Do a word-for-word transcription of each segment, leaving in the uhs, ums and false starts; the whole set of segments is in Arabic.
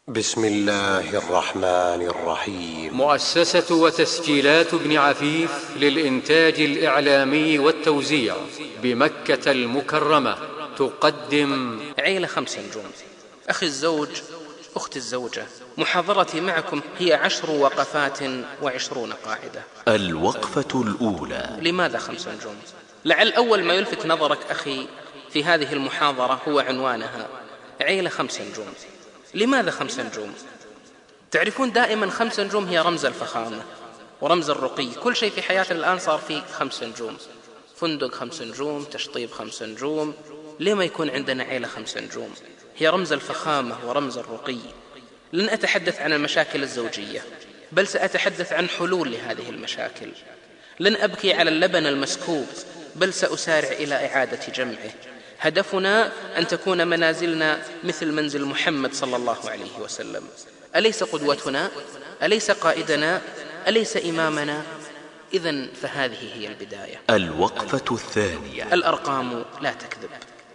بسم الله الرحمن الرحيم. مؤسسة وتسجيلات ابن عفيف للإنتاج الإعلامي والتوزيع بمكة المكرمة تقدم عيلة خمس نجوم. أخي الزوج، أخت الزوجة، محاضرتي معكم هي عشر وقفات وعشرون قاعدة. الوقفة الأولى: لماذا خمس نجوم؟ لعل أول ما يلفت نظرك أخي في هذه المحاضرة هو عنوانها، عيلة خمس نجوم. لماذا خمس نجوم؟ تعرفون دائما خمس نجوم هي رمز الفخامة ورمز الرقي. كل شيء في حياتنا الآن صار فيه خمس نجوم، فندق خمس نجوم، تشطيب خمس نجوم. ليه ما يكون عندنا عيلة خمس نجوم؟ هي رمز الفخامة ورمز الرقي. لن أتحدث عن المشاكل الزوجية، بل سأتحدث عن حلول لهذه المشاكل. لن أبكي على اللبن المسكوب، بل سأسارع إلى إعادة جمعه. هدفنا أن تكون منازلنا مثل منزل محمد صلى الله عليه وسلم. أليس قدوتنا؟ أليس قائدنا؟ أليس إمامنا؟ إذن فهذه هي البداية. الوقفة الثانية: الأرقام لا تكذب.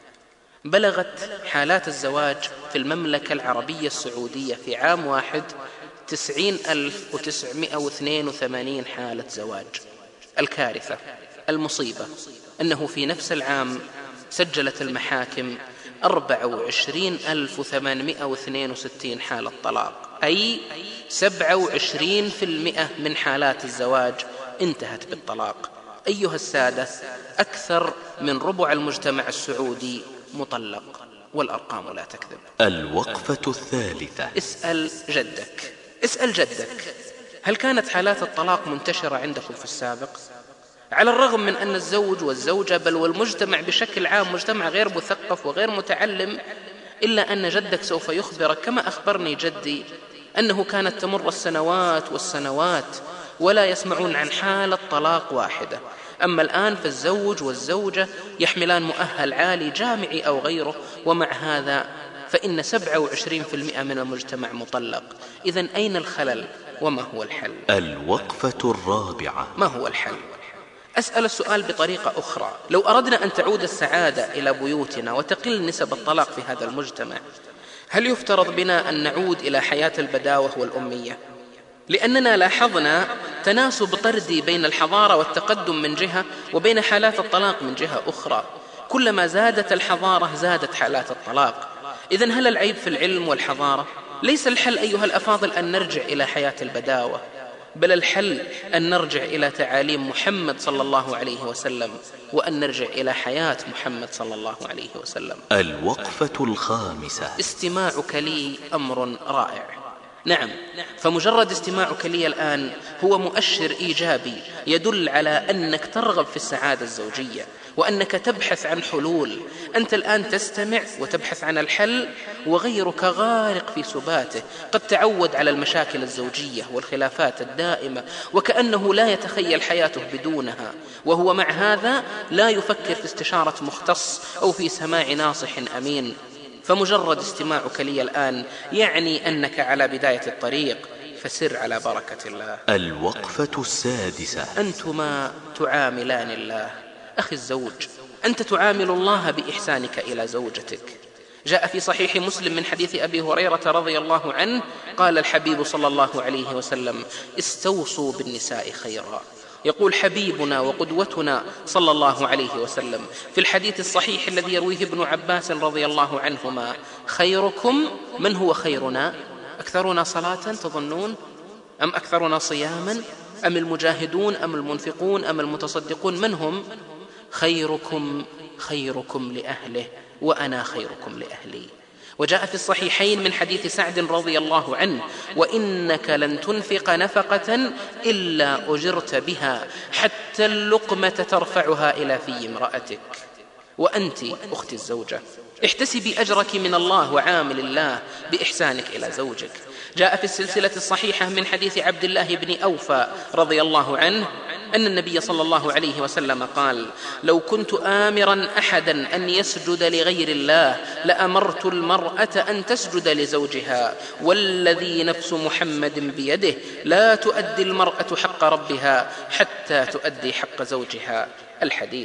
بلغت حالات الزواج في المملكة العربية السعودية في عام واحد تسعين ألف وتسعمائة واثنين وثمانين حالة زواج. الكارثة، المصيبة، أنه في نفس العام سجلت المحاكم أربعة وعشرين ألف وثمانمائة واثنين وستين حالة طلاق، أي سبعة وعشرين بالمئة من حالات الزواج انتهت بالطلاق. أيها السادة، أكثر من ربع المجتمع السعودي مطلق، والأرقام لا تكذب. الوقفة الثالثة: اسأل جدك. اسأل جدك، هل كانت حالات الطلاق منتشرة عندكم في السابق؟ على الرغم من أن الزوج والزوجة بل والمجتمع بشكل عام مجتمع غير مثقف وغير متعلم، إلا أن جدك سوف يخبرك كما أخبرني جدي أنه كانت تمر السنوات والسنوات ولا يسمعون عن حالة طلاق واحدة. أما الآن فالزوج والزوجة يحملان مؤهل عالي جامعي أو غيره، ومع هذا فإن سبعة وعشرين بالمئة من المجتمع مطلق. إذن أين الخلل وما هو الحل؟ الوقفة الرابعة: ما هو الحل؟ أسأل السؤال بطريقة أخرى. لو أردنا أن تعود السعادة إلى بيوتنا وتقل نسب الطلاق في هذا المجتمع، هل يفترض بنا أن نعود إلى حياة البداوة والأمية؟ لأننا لاحظنا تناسب طردي بين الحضارة والتقدم من جهة وبين حالات الطلاق من جهة أخرى. كلما زادت الحضارة زادت حالات الطلاق. إذن هل العيب في العلم والحضارة؟ ليس الحل أيها الأفاضل أن نرجع إلى حياة البداوة، بل الحل أن نرجع إلى تعاليم محمد صلى الله عليه وسلم، وأن نرجع إلى حياة محمد صلى الله عليه وسلم. الوقفة الخامسة: استماعك لي أمر رائع. نعم، فمجرد استماعك لي الآن هو مؤشر إيجابي يدل على أنك ترغب في السعادة الزوجية وأنك تبحث عن حلول. أنت الآن تستمع وتبحث عن الحل، وغيرك غارق في سباته، قد تعود على المشاكل الزوجية والخلافات الدائمة وكأنه لا يتخيل حياته بدونها، وهو مع هذا لا يفكر في استشارة مختص أو في سماع ناصح أمين. فمجرد استماعك لي الآن يعني أنك على بداية الطريق، فسر على بركة الله. الوقفة السادسة: أنتما تعاملان الله. أخي الزوج، أنت تعامل الله بإحسانك إلى زوجتك. جاء في صحيح مسلم من حديث أبي هريرة رضي الله عنه قال الحبيب صلى الله عليه وسلم: استوصوا بالنساء خيرا. يقول حبيبنا وقدوتنا صلى الله عليه وسلم في الحديث الصحيح الذي يرويه ابن عباس رضي الله عنهما: خيركم من هو خيرنا؟ أكثرنا صلاة تظنون؟ أم أكثرنا صياما؟ أم المجاهدون أم المنفقون أم المتصدقون؟ من هم؟ خيركم خيركم لأهله، وأنا خيركم لأهلي. وجاء في الصحيحين من حديث سعد رضي الله عنه: وإنك لن تنفق نفقة إلا أجرت بها حتى اللقمة ترفعها إلى في امرأتك. وأنت أختي الزوجة، احتسبي أجرك من الله وعامل الله بإحسانك إلى زوجك. جاء في السلسلة الصحيحة من حديث عبد الله بن أوفى رضي الله عنه أن النبي صلى الله عليه وسلم قال: لو كنت آمرا أحدا أن يسجد لغير الله لأمرت المرأة أن تسجد لزوجها، والذي نفس محمد بيده لا تؤدي المرأة حق ربها حتى تؤدي حق زوجها. الحديث.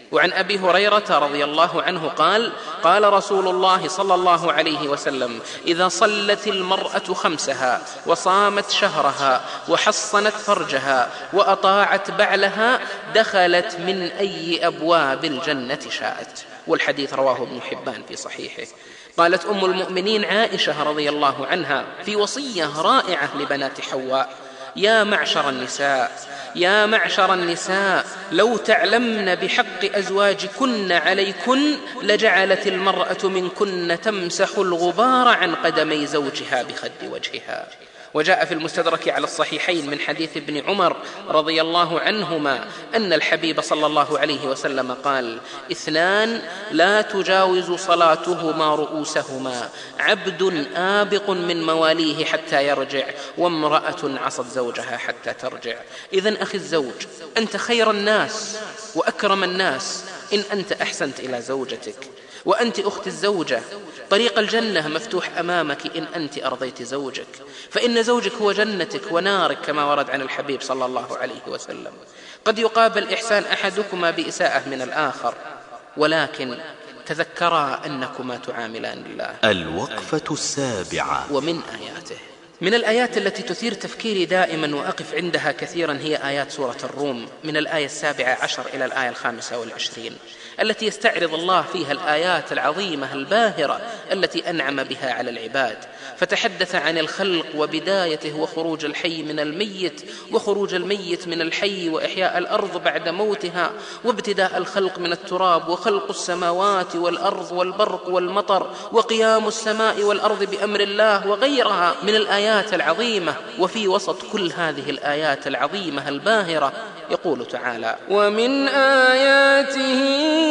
وعن أبي هريرة رضي الله عنه قال: قال رسول الله صلى الله عليه وسلم: إذا صلت المرأة خمسها وصامت شهرها وحصنت فرجها وأطاعت بعلها دخلت من أي أبواب الجنة شاءت. والحديث رواه ابن حبان في صحيحه. قالت أم المؤمنين عائشة رضي الله عنها في وصية رائعة لبنات حواء: يا معشر النساء يا معشر النساء لو تعلمن بحق أزواجكن عليكن لجعلت المرأة منكن تمسح الغبار عن قدمي زوجها بخد وجهها. وجاء في المستدرك على الصحيحين من حديث ابن عمر رضي الله عنهما أن الحبيب صلى الله عليه وسلم قال: اثنان لا تجاوز صلاتهما رؤوسهما: عبد آبق من مواليه حتى يرجع، وامرأة عصت زوجها حتى ترجع. إذن أخي الزوج، أنت خير الناس وأكرم الناس إن أنت أحسنت إلى زوجتك، وأنت أخت الزوجة طريق الجنة مفتوح أمامك إن أنت أرضيت زوجك، فإن زوجك هو جنتك ونارك كما ورد عن الحبيب صلى الله عليه وسلم. قد يقابل إحسان أحدكما بإساءة من الآخر، ولكن تذكرا أنكما تعاملان الله. الوقفة السابعة. ومن آياته، من الآيات التي تثير تفكيري دائما وأقف عندها كثيرا هي آيات سورة الروم من الآية السابعة عشر إلى الآية الخامسة والعشرين، التي يستعرض الله فيها الآيات العظيمة الباهرة التي أنعم بها على العباد. فتحدث عن الخلق وبدايته وخروج الحي من الميت وخروج الميت من الحي وإحياء الأرض بعد موتها وابتداء الخلق من التراب وخلق السماوات والأرض والبرق والمطر وقيام السماء والأرض بأمر الله وغيرها من الآيات العظيمة. وفي وسط كل هذه الآيات العظيمة الباهرة يقول تعالى: ومن آياته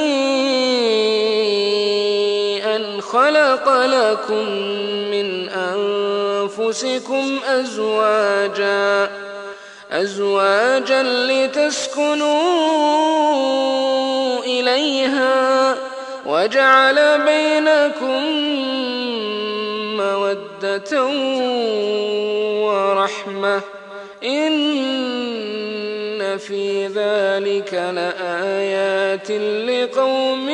أن خلق لكم من أنفسكم أزواجا أزواجا لتسكنوا إليها وجعل بينكم مودة ورحمة إن في ذلك لآيات لقوم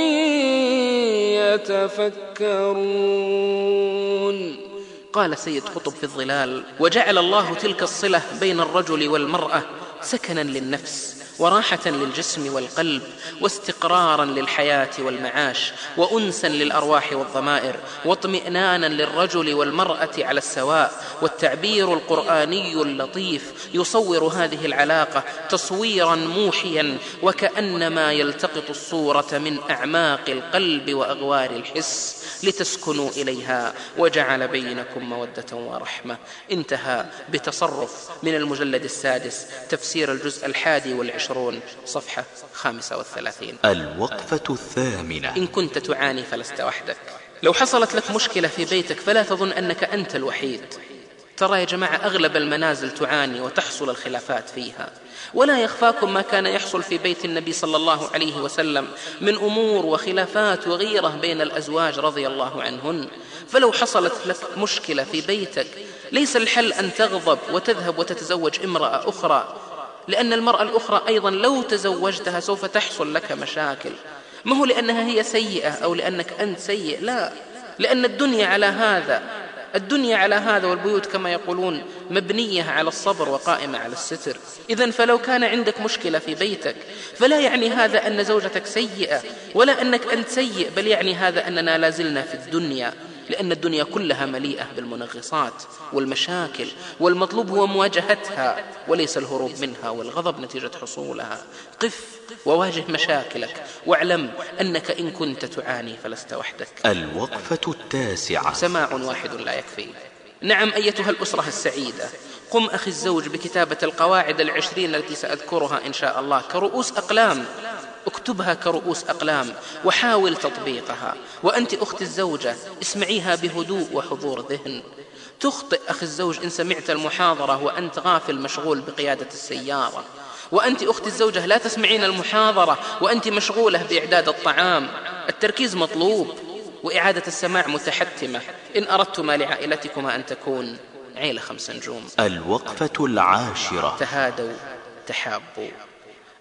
يتفكرون. قال سيد قطب في الظلال: وجعل الله تلك الصلة بين الرجل والمرأة سكنا للنفس وراحة للجسم والقلب واستقرارا للحياة والمعاش وأنسا للأرواح والضمائر واطمئنانا للرجل والمرأة على السواء. والتعبير القرآني اللطيف يصور هذه العلاقة تصويرا موحيا وكأنما يلتقط الصورة من أعماق القلب وأغوار الحس لتسكنوا إليها وجعل بينكم مودة ورحمة. انتهى بتصرف من المجلد السادس تفسير الجزء الحادي والعشرون صفحة خامسة والثلاثين. الوقفة الثامنة. إن كنت تعاني فلست وحدك. لو حصلت لك مشكلة في بيتك فلا تظن أنك أنت الوحيد. ترى يا جماعة أغلب المنازل تعاني وتحصل الخلافات فيها، ولا يخفاكم ما كان يحصل في بيت النبي صلى الله عليه وسلم من أمور وخلافات وغيرة بين الأزواج رضي الله عنهن. فلو حصلت لك مشكلة في بيتك ليس الحل أن تغضب وتذهب وتتزوج امرأة أخرى، لأن المرأة الأخرى أيضا لو تزوجتها سوف تحصل لك مشاكل. ما هو لأنها هي سيئة أو لأنك أنت سيء، لا، لأن الدنيا على هذا الدنيا على هذا والبيوت كما يقولون مبنية على الصبر وقائمة على الستر. إذن فلو كان عندك مشكلة في بيتك فلا يعني هذا أن زوجتك سيئة ولا أنك أنت سيء، بل يعني هذا أننا لازلنا في الدنيا، لأن الدنيا كلها مليئة بالمنغصات والمشاكل، والمطلوب هو مواجهتها وليس الهروب منها والغضب نتيجة حصولها. قف وواجه مشاكلك واعلم أنك إن كنت تعاني فلست وحدك. الوقفة التاسعة. سماع واحد لا يكفي. نعم أيتها الأسرة السعيدة، قم أخي الزوج بكتابة القواعد العشرين التي سأذكرها إن شاء الله كرؤوس أقلام، اكتبها كرؤوس أقلام وحاول تطبيقها. وأنت أخت الزوجة اسمعيها بهدوء وحضور ذهن. تخطئ أخي الزوج إن سمعت المحاضرة وأنت غافل مشغول بقيادة السيارة، وأنت أخت الزوجة لا تسمعين المحاضرة وأنت مشغولة بإعداد الطعام. التركيز مطلوب وإعادة السماع متحتمة إن أردتما لعائلتكما أن تكون عيلة خمس نجوم. الوقفة العاشرة. تهادوا تحابوا.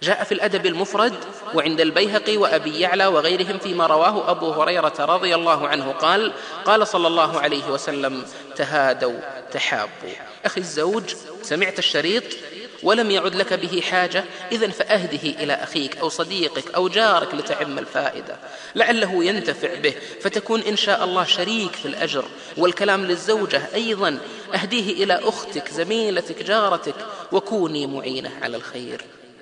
جاء في الأدب المفرد وعند البيهقي وأبي يعلى وغيرهم فيما رواه أبو هريرة رضي الله عنه قال قال صلى الله عليه وسلم: تهادوا تحابوا. أخي الزوج، سمعت الشريط ولم يعد لك به حاجة، إذن فأهده إلى أخيك أو صديقك أو جارك لتعم الفائدة، لعله ينتفع به فتكون إن شاء الله شريك في الأجر. والكلام للزوجة أيضا، أهديه إلى أختك زميلتك جارتك، وكوني معينة على الخير،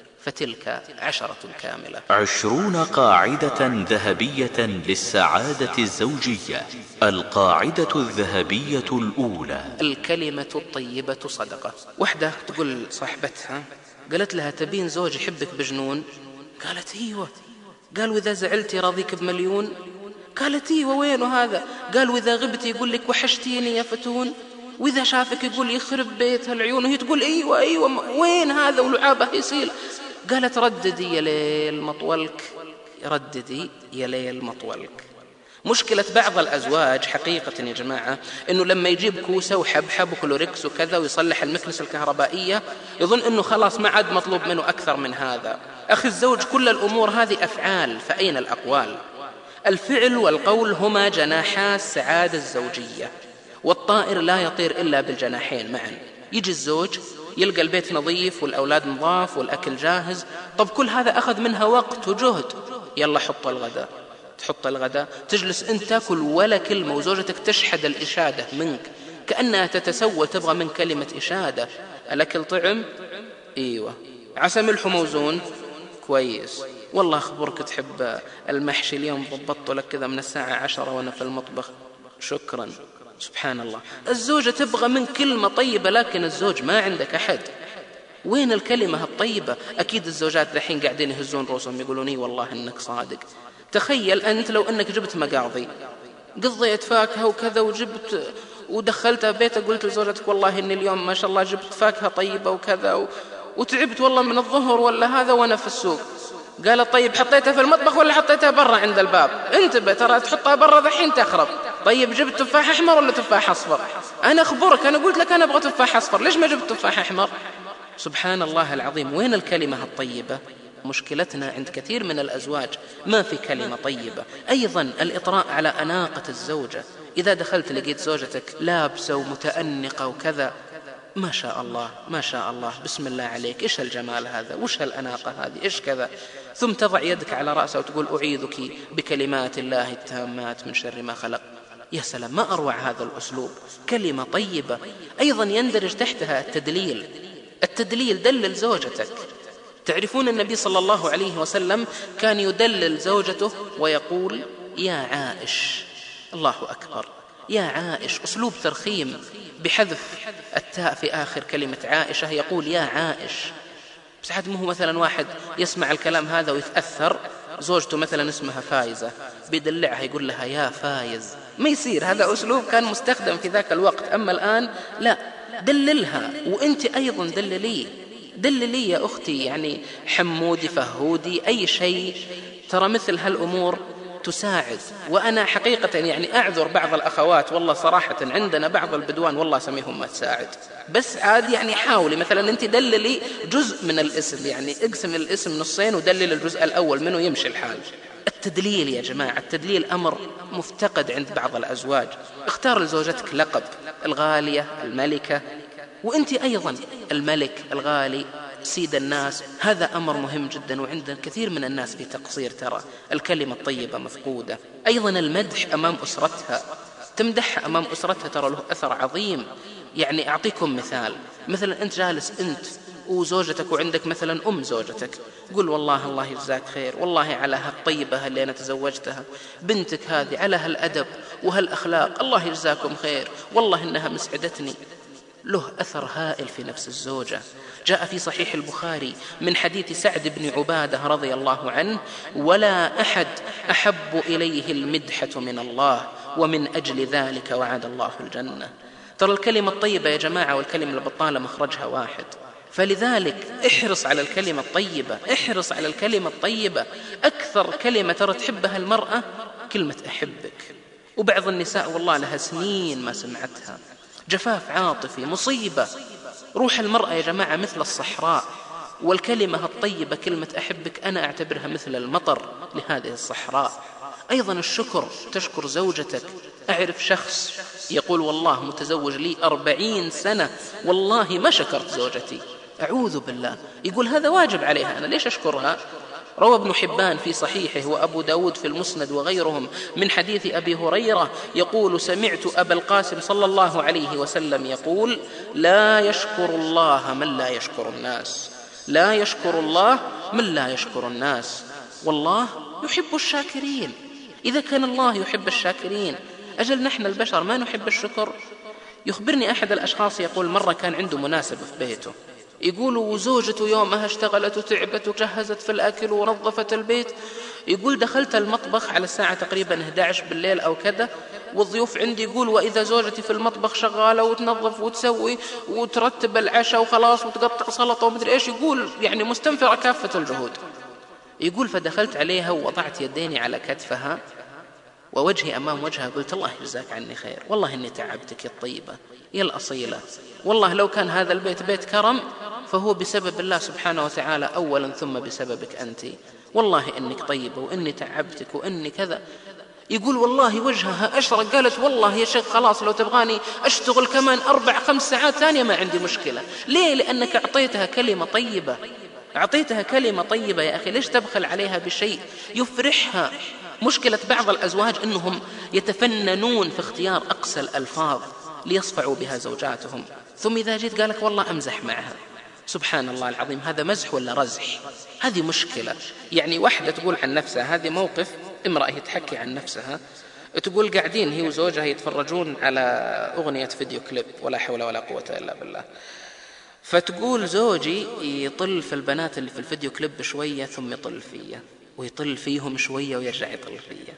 فتلك عشرة كاملة. عشرون قاعدة ذهبية للسعادة الزوجية. القاعدة الذهبية الأولى: الكلمة الطيبة صدقة. وحدة تقول صاحبتها، قالت لها: تبين زوج يحبك بجنون؟ قالت: ايوه. قال: وإذا زعلتي راضيك بمليون؟ قالت: ايوه. وين هذا؟ قال: وإذا غبتي يقول لك وحشتيني يا فتون؟ وإذا شافك يقول يخرب بيت العيون؟ وهي تقول: ايوه ايوه. وين هذا؟ ولعابه يصيل. قالت: رددي يا ليل مطولك، رددي يا ليل مطولك. مشكلة بعض الأزواج حقيقة يا جماعة إنه لما يجيب كوسة وحبحب وكلوريكس وكذا ويصلح المكنسة الكهربائية يظن إنه خلاص ما عاد مطلوب منه أكثر من هذا. أخي الزوج، كل الأمور هذه أفعال، فأين الأقوال؟ الفعل والقول هما جناحا السعادة الزوجية، والطائر لا يطير إلا بالجناحين معا. يجي الزوج يلقى البيت نظيف والأولاد نظاف والأكل جاهز، طب كل هذا أخذ منها وقت وجهد، يلا حط الغداء. تحط الغداء، تجلس أنت تأكل ولا كلمة، وزوجتك تشحد الإشادة منك كأنها تتسول تبغى من كلمة إشادة. الأكل طعم؟ إيوه. عسى ملح موزون؟ كويس. والله أخبرك تحب المحشي، اليوم ضبطت لك كذا من الساعة عشرة وأنا في المطبخ، شكرا. سبحان الله، الزوجة تبغى من كلمة طيبة، لكن الزوج ما عندك أحد. وين الكلمة الطيبة؟ أكيد الزوجات الحين قاعدين يهزون رؤوسهم يقولون: إي والله إنك صادق. تخيل أنت لو أنك جبت مقاضي، قضيت فاكهة وكذا وجبت ودخلتها بيتك، قلت لزوجتك: والله إني اليوم ما شاء الله جبت فاكهة طيبة وكذا و... وتعبت والله من الظهر ولا هذا وأنا في السوق. قالت: طيب حطيتها في المطبخ ولا حطيتها برا عند الباب؟ انتبه ترى تحطها برا ذحين تخرب. طيب جبت تفاح أحمر ولا تفاح أصفر؟ أنا أخبرك، أنا قلت لك أنا أبغى تفاح أصفر، ليش ما جبت تفاح أحمر؟ سبحان الله العظيم، وين الكلمة الطيبة؟ مشكلتنا عند كثير من الأزواج ما في كلمة طيبة. أيضا الإطراء على أناقة الزوجة، إذا دخلت لقيت زوجتك لابسة ومتأنقة وكذا، ما شاء الله ما شاء الله بسم الله عليك، إيش الجمال هذا، وش الأناقة هذه، إيش كذا، ثم تضع يدك على رأسها وتقول: أعيذك بكلمات الله التامات من شر ما خلق. يا سلام، ما أروع هذا الأسلوب، كلمة طيبة. أيضا يندرج تحتها التدليل. التدليل، دلل زوجتك. تعرفون النبي صلى الله عليه وسلم كان يدلل زوجته ويقول: يا عائش. الله أكبر، يا عائش، أسلوب ترخيم بحذف التاء في آخر كلمة عائشة، يقول: يا عائش. بس حد مو مثلا واحد يسمع الكلام هذا ويتأثر، زوجته مثلا اسمها فايزة، بيدلعها يقول لها: يا فايز. ما يصير، هذا أسلوب كان مستخدم في ذاك الوقت، أما الآن لا، دللها. وأنت أيضا دللي دللي يا أختي، يعني حمودي فهودي أي شيء، ترى مثل هالأمور تساعد. وأنا حقيقة يعني أعذر بعض الأخوات، والله صراحة عندنا بعض البدوان والله سميهم ما تساعد، بس عاد يعني حاولي مثلا أنت دللي جزء من الاسم، يعني اقسم الاسم نصين ودلل الجزء الأول منه يمشي الحال. التدليل يا جماعة، التدليل أمر مفتقد عند بعض الأزواج. اختار لزوجتك لقب: الغالية، الملكة، وأنت أيضا الملك، الغالي، سيد الناس. هذا أمر مهم جدا، وعند كثير من الناس في تقصير، ترى الكلمة الطيبة مفقودة. أيضا المدح أمام أسرتها، تمدح أمام أسرتها ترى له أثر عظيم. يعني أعطيكم مثال، مثلا أنت جالس أنت وزوجتك وعندك مثلا أم زوجتك، قل: والله الله يجزاك خير، والله على هالطيبة اللي أنا تزوجتها، بنتك هذه على هالأدب وهالأخلاق، الله يجزاكم خير، والله إنها مسعدتني. له أثر هائل في نفس الزوجة. جاء في صحيح البخاري من حديث سعد بن عبادة رضي الله عنه: ولا أحد أحب إليه المدحة من الله، ومن أجل ذلك وعد الله الجنة. ترى الكلمة الطيبة يا جماعة والكلمة البطالة مخرجها واحد، فلذلك احرص على الكلمة الطيبة، احرص على الكلمة الطيبة. أكثر كلمة ترى تحبها المرأة كلمة أحبك، وبعض النساء والله لها سنين ما سمعتها، جفاف عاطفي، مصيبة. روح المرأة يا جماعة مثل الصحراء، والكلمة الطيبة كلمة أحبك أنا أعتبرها مثل المطر لهذه الصحراء. أيضا الشكر، تشكر زوجتك. أعرف شخص يقول والله متزوج لي أربعين سنة والله ما شكرت زوجتي، أعوذ بالله. يقول هذا واجب عليها، أنا ليش أشكرها؟ روى ابن حبان في صحيحه وأبو داود في المسند وغيرهم من حديث أبي هريرة يقول سمعت أبا القاسم صلى الله عليه وسلم يقول لا يشكر الله من لا يشكر الناس، لا يشكر الله من لا يشكر الناس، والله يحب الشاكرين. إذا كان الله يحب الشاكرين أجل نحن البشر ما نحب الشكر؟ يخبرني أحد الأشخاص يقول مرة كان عنده مناسبة في بيته، يقول وزوجته يومها اشتغلت وتعبت وجهزت في الأكل ونظفت البيت، يقول دخلت المطبخ على الساعة تقريبا إحدى عشر بالليل أو كذا والضيوف عندي، يقول وإذا زوجتي في المطبخ شغالة وتنظف وتسوي وترتب العشاء وخلاص وتقطع سلطة ومدري إيش، يقول يعني مستنفرة كافة الجهود. يقول فدخلت عليها ووضعت يديني على كتفها ووجهي أمام وجهها، قلت الله يجزاك عني خير، والله إني تعبتك يا الطيبة يا الأصيلة، والله لو كان هذا البيت بيت كرم فهو بسبب الله سبحانه وتعالى أولا ثم بسببك أنت، والله إنك طيبة وإني تعبتك وإني كذا. يقول والله وجهها أشرق، قالت والله يا شيخ خلاص لو تبغاني أشتغل كمان أربع خمس ساعات ثانية ما عندي مشكلة. ليه؟ لأنك أعطيتها كلمة طيبة، أعطيتها كلمة طيبة يا أخي، ليش تبخل عليها بشيء يفرحها؟ مشكلة بعض الأزواج أنهم يتفننون في اختيار أقسى الألفاظ ليصفعوا بها زوجاتهم، ثم إذا جيت قالك والله أمزح معها، سبحان الله العظيم، هذا مزح ولا رزح؟ هذه مشكلة. يعني واحدة تقول عن نفسها، هذه موقف امرأة تحكي عن نفسها، تقول قاعدين هي وزوجها يتفرجون على أغنية فيديو كليب ولا حول ولا قوة إلا بالله، فتقول زوجي يطل في البنات اللي في الفيديو كليب شوية ثم يطل فيا، ويطل فيهم شوية ويرجع يطل فيا،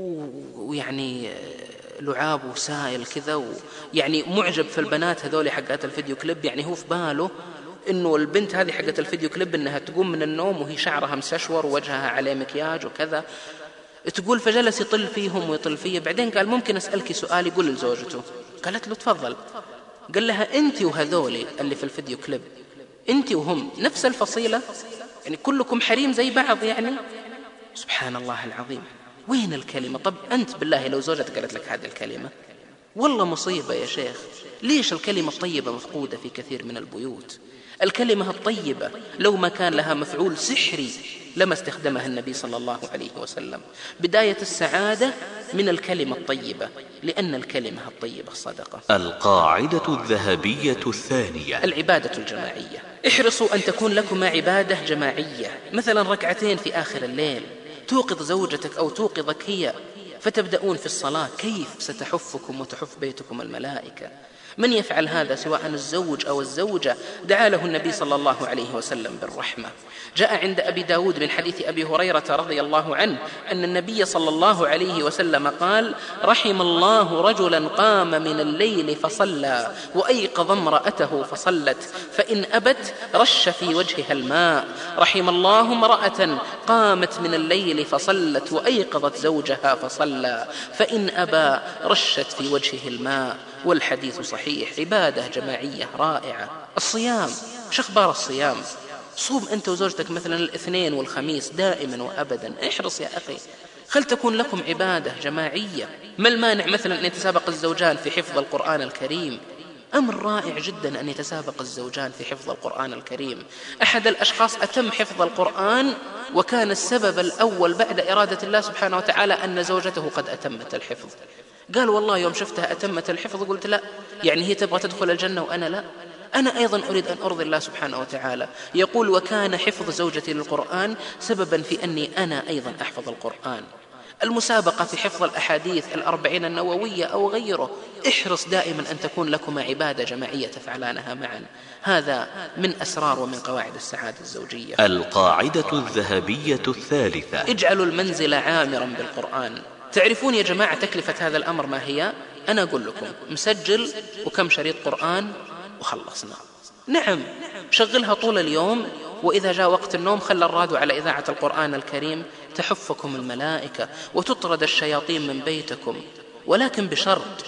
ويعني لعاب وسائل كذا، ويعني معجب في البنات هذول حقات الفيديو كليب، يعني هو في باله إنه البنت هذه حقت الفيديو كليب إنها تقوم من النوم وهي شعرها مسشور ووجهها عليه مكياج وكذا. تقول فجلس يطل فيهم ويطل فيا، بعدين قال ممكن أسألك سؤال؟ يقول لزوجته، قالت له تفضل. قال لها أنت وهذولي اللي في الفيديو كليب أنت وهم نفس الفصيلة، يعني كلكم حريم زي بعض يعني؟ سبحان الله العظيم، وين الكلمة؟ طب أنت بالله لو زوجتك قالت لك هذه الكلمة والله مصيبة يا شيخ. ليش الكلمة الطيبة مفقودة في كثير من البيوت؟ الكلمة الطيبة لو ما كان لها مفعول سحري لما استخدمها النبي صلى الله عليه وسلم. بداية السعادة من الكلمة الطيبة، لأن الكلمة الطيبة صدقة. القاعدة الذهبية الثانية: العبادة الجماعية. احرصوا أن تكون لكما عبادة جماعية، مثلا ركعتين في آخر الليل، توقظ زوجتك أو توقظك هي فتبدأون في الصلاة، كيف ستحفكم وتحف بيتكم الملائكة. من يفعل هذا سواء الزوج أو الزوجة دعا له النبي صلى الله عليه وسلم بالرحمة. جاء عند أبي داود من حديث أبي هريرة رضي الله عنه أن النبي صلى الله عليه وسلم قال: رحم الله رجلا قام من الليل فصلى وأيقظ امرأته فصلت فإن أبت رش في وجهها الماء. رحم الله امرأة قامت من الليل فصلت وأيقظت زوجها فصلى فإن أبى رشت في وجهه الماء. والحديث صحيح. عبادة جماعية رائعة. الصيام، شو أخبار الصيام؟ صوم أنت وزوجتك مثلا الاثنين والخميس دائما وأبدا، احرص يا أخي، خل تكون لكم عبادة جماعية. ما المانع مثلا أن يتسابق الزوجان في حفظ القرآن الكريم؟ أمر رائع جدا أن يتسابق الزوجان في حفظ القرآن الكريم. أحد الأشخاص أتم حفظ القرآن وكان السبب الأول بعد إرادة الله سبحانه وتعالى أن زوجته قد أتمت الحفظ. قال والله يوم شفتها أتمت الحفظ قلت لا، يعني هي تبغى تدخل الجنة وأنا لا، أنا أيضا أريد أن أرضي الله سبحانه وتعالى. يقول: وكان حفظ زوجتي للقرآن سببا في أني أنا أيضا أحفظ القرآن. المسابقة في حفظ الأحاديث الأربعين النووية أو غيره، احرص دائما أن تكون لكما عبادة جماعية تفعلانها معا. هذا من أسرار ومن قواعد السعادة الزوجية. القاعدة الذهبية الثالثة: اجعلوا المنزل عامرا بالقرآن. تعرفون يا جماعة تكلفة هذا الأمر ما هي؟ أنا أقول لكم، مسجل وكم شريط قرآن وخلصنا. نعم، شغلها طول اليوم، وإذا جاء وقت النوم خلى الراديو على إذاعة القرآن الكريم، تحفكم الملائكة وتطرد الشياطين من بيتكم. ولكن بشرط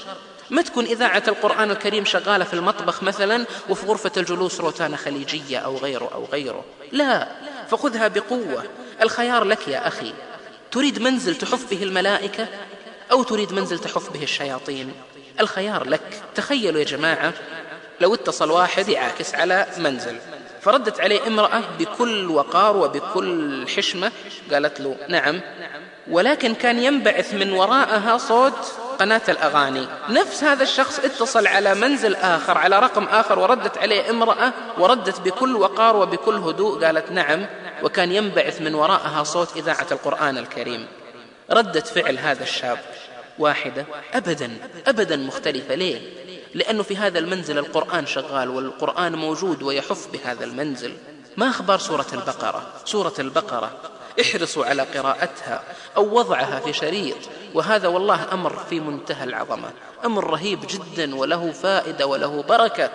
ما تكون إذاعة القرآن الكريم شغالة في المطبخ مثلا وفي غرفة الجلوس روتانا خليجية أو غيره أو غيره، لا، فخذها بقوة. الخيار لك يا أخي، تريد منزل تحف به الملائكة أو تريد منزل تحف به الشياطين؟ الخيار لك. تخيلوا يا جماعة لو اتصل واحد يعاكس على منزل، فردت عليه امرأة بكل وقار وبكل حشمة قالت له نعم، ولكن كان ينبعث من وراءها صوت قناة الأغاني. نفس هذا الشخص اتصل على منزل آخر على رقم آخر وردت عليه امرأة وردت بكل وقار وبكل هدوء قالت نعم، وكان ينبعث من وراءها صوت إذاعة القرآن الكريم. ردة فعل هذا الشاب واحدة؟ أبدا أبدا مختلفة. ليه؟ لأنه في هذا المنزل القرآن شغال والقرآن موجود ويحف بهذا المنزل. ما أخبار سورة البقرة؟ سورة البقرة احرصوا على قراءتها أو وضعها في شريط، وهذا والله أمر في منتهى العظمة، أمر رهيب جدا وله فائدة وله بركة.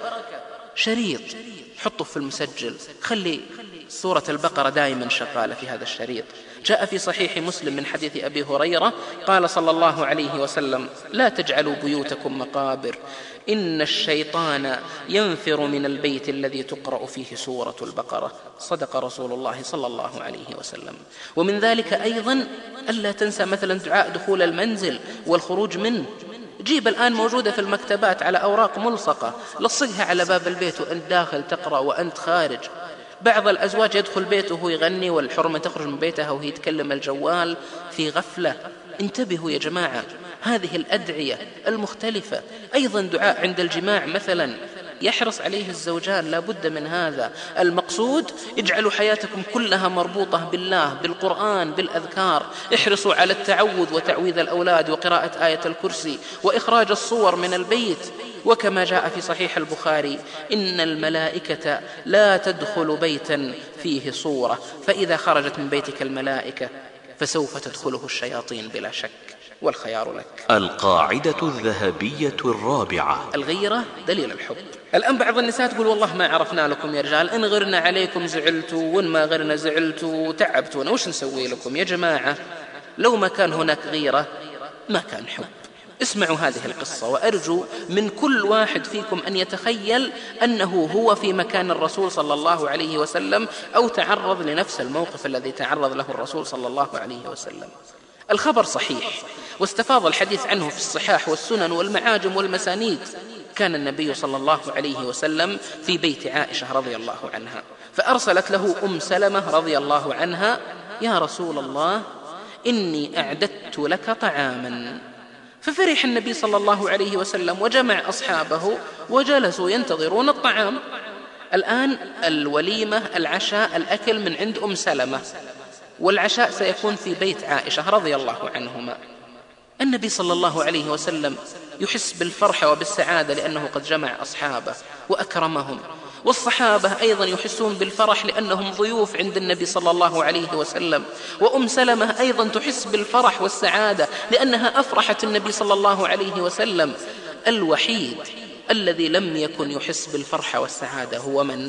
شريط حطه في المسجل، خلي سورة البقرة دائما شغالة في هذا الشريط. جاء في صحيح مسلم من حديث أبي هريرة قال صلى الله عليه وسلم: لا تجعلوا بيوتكم مقابر، إن الشيطان ينفر من البيت الذي تقرأ فيه سورة البقرة. صدق رسول الله صلى الله عليه وسلم. ومن ذلك أيضا ألا تنسى مثلا دعاء دخول المنزل والخروج منه. جيب الآن موجودة في المكتبات على أوراق ملصقة، لصقها على باب البيت وأنت داخل تقرأ وأنت خارج. بعض الأزواج يدخل بيته وهو يغني والحرمة تخرج من بيتها وهي تكلم الجوال في غفلة. انتبهوا يا جماعة، هذه الأدعية المختلفة. أيضا دعاء عند الجماع مثلا يحرص عليه الزوجان، لا بد من هذا. المقصود اجعلوا حياتكم كلها مربوطة بالله، بالقرآن، بالأذكار. احرصوا على التعوذ وتعويذ الأولاد وقراءة آية الكرسي وإخراج الصور من البيت. وكما جاء في صحيح البخاري: إن الملائكة لا تدخل بيتا فيه صورة، فإذا خرجت من بيتك الملائكة فسوف تدخله الشياطين بلا شك. والخيار لك. القاعدة الذهبية الرابعة: الغيرة دليل الحب. الآن بعض النساء تقول: والله ما عرفنا لكم يا رجال، إن غرنا عليكم زعلتوا، وإن ما غرنا زعلتوا وتعبتوا، وش نسوي لكم يا جماعة؟ لو ما كان هناك غيرة ما كان حب. اسمعوا هذه القصة، وأرجو من كل واحد فيكم أن يتخيل أنه هو في مكان الرسول صلى الله عليه وسلم أو تعرض لنفس الموقف الذي تعرض له الرسول صلى الله عليه وسلم. الخبر صحيح واستفاض الحديث عنه في الصحاح والسنن والمعاجم والمسانيد. كان النبي صلى الله عليه وسلم في بيت عائشة رضي الله عنها، فأرسلت له أم سلمة رضي الله عنها: يا رسول الله، إني أعددت لك طعاما. ففرح النبي صلى الله عليه وسلم وجمع أصحابه وجلسوا ينتظرون الطعام. الآن الوليمة، العشاء، الأكل من عند أم سلمة، والعشاء سيكون في بيت عائشة رضي الله عنهما. النبي صلى الله عليه وسلم يحس بالفرحة وبالسعادة لأنه قد جمع أصحابه وأكرمهم، والصحابة أيضا يحسون بالفرح لأنهم ضيوف عند النبي صلى الله عليه وسلم، وأم سلمة أيضا تحس بالفرح والسعادة لأنها أفرحت النبي صلى الله عليه وسلم. الوحيد الذي لم يكن يحس بالفرحة والسعادة هو من؟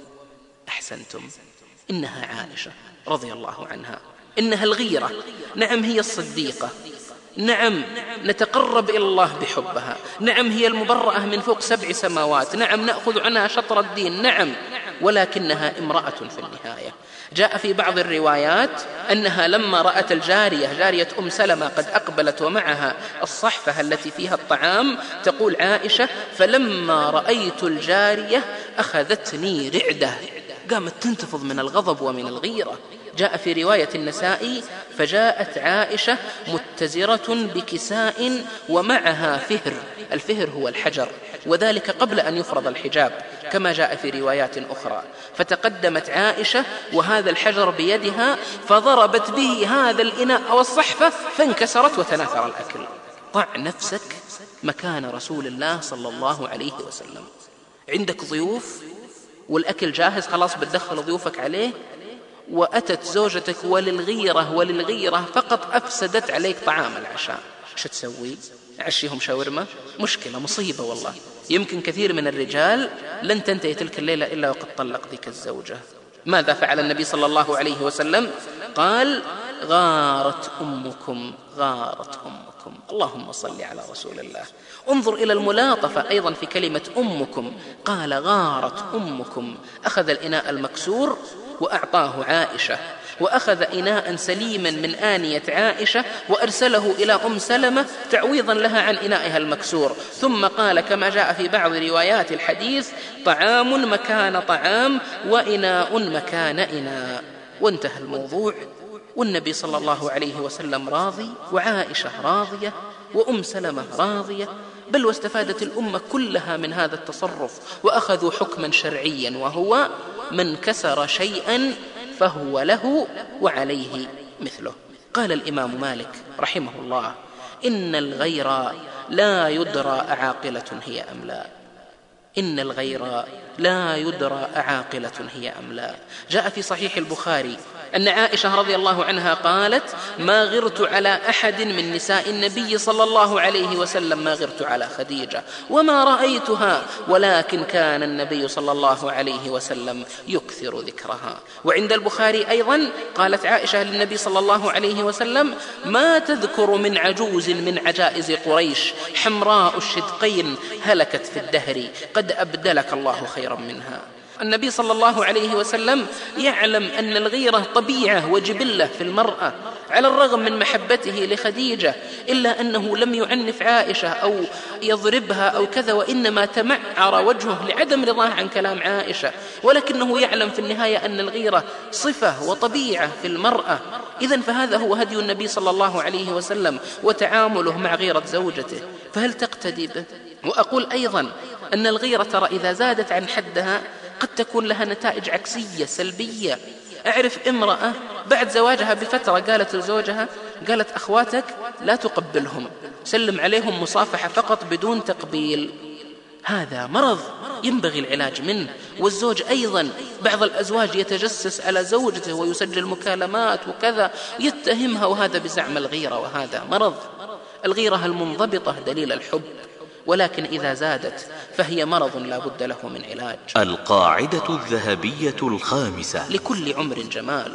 أحسنتم، إنها عائشة رضي الله عنها. إنها الغيرة. نعم هي الصديقة، نعم نتقرب إلى الله بحبها، نعم هي المبرأة من فوق سبع سماوات، نعم نأخذ عنها شطر الدين، نعم، ولكنها امرأة في النهاية. جاء في بعض الروايات أنها لما رأت الجارية، جارية أم سلمة، قد أقبلت ومعها الصحفة التي فيها الطعام، تقول عائشة: فلما رأيت الجارية أخذتني رعدة. قامت تنتفض من الغضب ومن الغيرة. جاء في رواية النسائي: فجاءت عائشة متزرة بكساء ومعها فهر. الفهر هو الحجر، وذلك قبل أن يفرض الحجاب كما جاء في روايات أخرى. فتقدمت عائشة وهذا الحجر بيدها، فضربت به هذا الإناء أو الصحفة فانكسرت وتناثر الأكل. ضع نفسك مكان رسول الله صلى الله عليه وسلم. عندك ضيوف والأكل جاهز، خلاص بتدخل ضيوفك عليه، وأتت زوجتك وللغيرة وللغيرة فقط أفسدت عليك طعام العشاء. شو تسوي؟ عشيهم شاورما؟ مشكلة، مصيبة والله. يمكن كثير من الرجال لن تنتهي تلك الليلة إلا وقد طلق ذيك الزوجة. ماذا فعل النبي صلى الله عليه وسلم؟ قال: غارت أمكم غارت أمكم. اللهم صل على رسول الله. انظر إلى الملاطفة أيضا في كلمة أمكم، قال غارت أمكم. أخذ الإناء المكسور وأعطاه عائشة، وأخذ إناء سليما من آنية عائشة وأرسله إلى أم سلمة تعويضا لها عن إنائها المكسور، ثم قال كما جاء في بعض روايات الحديث: طعام مكان طعام وإناء مكان إناء. وانتهى الموضوع، والنبي صلى الله عليه وسلم راضي، وعائشة راضية، وأم سلمة راضية، بل واستفادت الأمة كلها من هذا التصرف، وأخذوا حكما شرعيا، وهو من كسر شيئا فهو له وعليه مثله. قال الإمام مالك رحمه الله: إن الغير لا يدرى أعاقلة هي أم لا. إن الغير لا يدرى أعاقلة هي أم لا. جاء في صحيح البخاري أن عائشة رضي الله عنها قالت: ما غرت على أحد من نساء النبي صلى الله عليه وسلم ما غرت على خديجة وما رأيتها، ولكن كان النبي صلى الله عليه وسلم يكثر ذكرها. وعند البخاري أيضا قالت عائشة للنبي صلى الله عليه وسلم: ما تذكر من عجوز من عجائز قريش حمراء الشدقين هلكت في الدهر قد أبدلك الله خيرا منها. النبي صلى الله عليه وسلم يعلم أن الغيرة طبيعة وجبلة في المرأة، على الرغم من محبته لخديجة، إلا أنه لم يعنف عائشة أو يضربها أو كذا، وإنما تمعر وجهه لعدم رضاه عن كلام عائشة، ولكنه يعلم في النهاية أن الغيرة صفة وطبيعة في المرأة. إذن فهذا هو هدي النبي صلى الله عليه وسلم وتعامله مع غيرة زوجته، فهل تقتدي به؟ وأقول أيضا أن الغيرة ترى إذا زادت عن حدها قد تكون لها نتائج عكسية سلبية. أعرف امرأة بعد زواجها بفترة قالت لزوجها، قالت: أخواتك لا تقبلهم، سلم عليهم مصافحة فقط بدون تقبيل. هذا مرض ينبغي العلاج منه. والزوج أيضا، بعض الأزواج يتجسس على زوجته ويسجل مكالمات وكذا، يتهمها، وهذا بزعم الغيرة، وهذا مرض. الغيرة المنضبطة دليل الحب، ولكن إذا زادت فهي مرض لا بد له من علاج. القاعدة الذهبية الخامسة: لكل عمر جماله.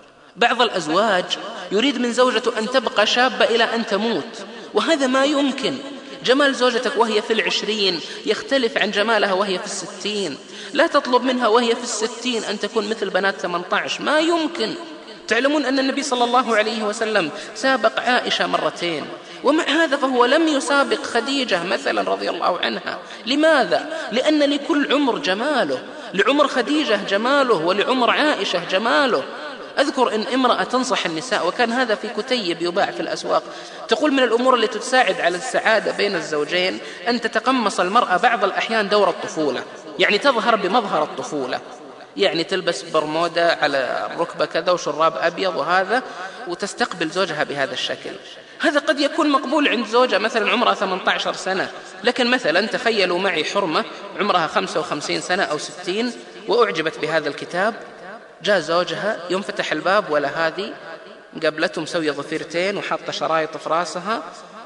بعض الأزواج يريد من زوجته أن تبقى شابة إلى أن تموت، وهذا ما يمكن. جمال زوجتك وهي في العشرين يختلف عن جمالها وهي في الستين. لا تطلب منها وهي في الستين أن تكون مثل بنات ثمانية عشر، ما يمكن. تعلمون أن النبي صلى الله عليه وسلم سابق عائشة مرتين، ومع هذا فهو لم يسابق خديجة مثلا رضي الله عنها. لماذا؟ لأن لكل عمر جماله، لعمر خديجة جماله، ولعمر عائشة جماله. أذكر إن امرأة تنصح النساء، وكان هذا في كتيب يباع في الأسواق، تقول: من الأمور التي تساعد على السعادة بين الزوجين أن تتقمص المرأة بعض الأحيان دور الطفولة، يعني تظهر بمظهر الطفولة، يعني تلبس برمودة على الركبة كذا وشراب أبيض وهذا، وتستقبل زوجها بهذا الشكل. هذا قد يكون مقبول عند زوجة مثلا عمرها ثمانية عشر سنة، لكن مثلا تخيلوا معي حرمة عمرها خمسة وخمسين سنة أو ستين وأعجبت بهذا الكتاب، جاء زوجها يوم فتح الباب ولا هذه قبلته مسوية ضفيرتين وحاطة شرايط في راسها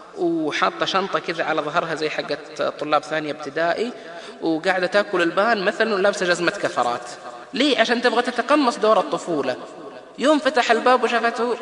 وحاطة شنطة كذا على ظهرها زي حقت طلاب ثانية ابتدائي، وقاعدة تأكل البان مثلا ولابسة جزمة كفرات. ليه؟ عشان تبغى تتقمص دور الطفولة. يوم فتح الباب وشافته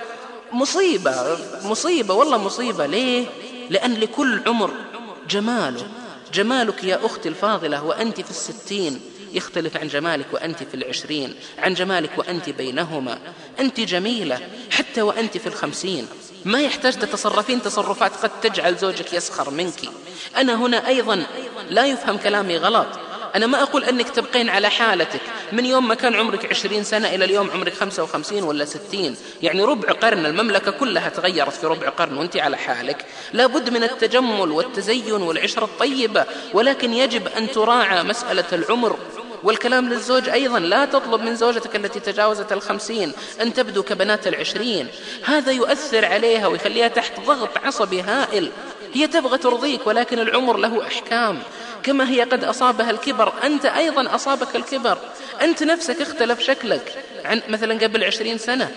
مصيبة مصيبة والله مصيبة. ليه؟ لأن لكل عمر جماله. جمالك يا أختي الفاضلة وأنت في الستين يختلف عن جمالك وأنت في العشرين، عن جمالك وأنت بينهما. أنت جميلة حتى وأنت في الخمسين، ما يحتاج تتصرفين تصرفات قد تجعل زوجك يسخر منك. أنا هنا أيضا لا يفهم كلامي غلط، أنا ما أقول أنك تبقين على حالتك من يوم ما كان عمرك عشرين سنة إلى اليوم عمرك خمسة وخمسين ولا ستين، يعني ربع قرن، المملكة كلها تغيرت في ربع قرن وأنت على حالك. لا بد من التجمل والتزين والعشرة الطيبة، ولكن يجب أن تراعى مسألة العمر. والكلام للزوج أيضا، لا تطلب من زوجتك التي تجاوزت الخمسين أن تبدو كبنات العشرين، هذا يؤثر عليها ويخليها تحت ضغط عصبي هائل. هي تبغى ترضيك، ولكن العمر له أحكام. كما هي قد أصابها الكبر، أنت أيضا أصابك الكبر، أنت نفسك اختلف شكلك عن مثلا قبل عشرين سنة،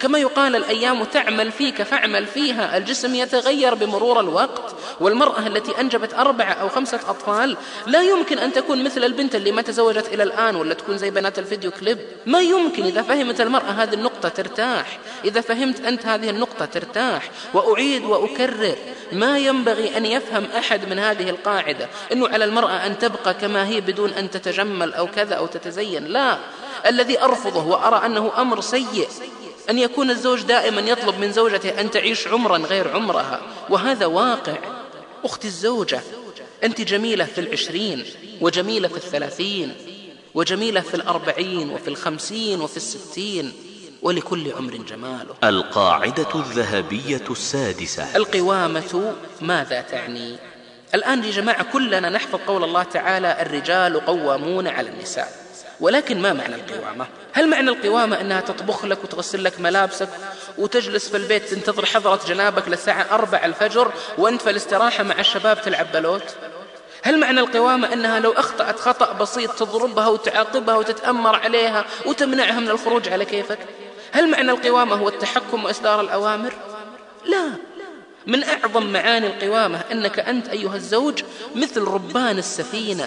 كما يقال الأيام تعمل فيك فاعمل فيها. الجسم يتغير بمرور الوقت، والمرأة التي أنجبت أربعة أو خمسة أطفال لا يمكن أن تكون مثل البنت اللي ما تزوجت إلى الآن، ولا تكون زي بنات الفيديو كليب. ما يمكن. إذا فهمت المرأة هذه النقطة ترتاح، إذا فهمت أنت هذه النقطة ترتاح. وأعيد وأكرر، ما ينبغي أن يفهم أحد من هذه القاعدة أنه على المرأة أن تبقى كما هي بدون أن تتجمل أو كذا أو تتزين. لا، الذي أرفضه وأرى أنه أمر سيء أن يكون الزوج دائما يطلب من زوجته أن تعيش عمرا غير عمرها، وهذا واقع. أختي الزوجة، أنت جميلة في العشرين، وجميلة في الثلاثين، وجميلة في الأربعين، وفي الخمسين، وفي الستين، ولكل عمر جماله. القاعدة الذهبية السادسة: القوامة ماذا تعني؟ الآن يا جماعة كلنا نحفظ قول الله تعالى: الرجال قوامون على النساء. ولكن ما معنى القوامة؟ هل معنى القوامة أنها تطبخ لك وتغسل لك ملابسك وتجلس في البيت تنتظر حضرة جنابك للساعة أربع الفجر وأنت في الاستراحة مع الشباب تلعب بلوت؟ هل معنى القوامة أنها لو أخطأت خطأ بسيط تضربها وتعاقبها وتتأمر عليها وتمنعها من الخروج على كيفك؟ هل معنى القوامة هو التحكم وإصدار الأوامر؟ لا. من أعظم معاني القوامة أنك أنت أيها الزوج مثل ربان السفينة،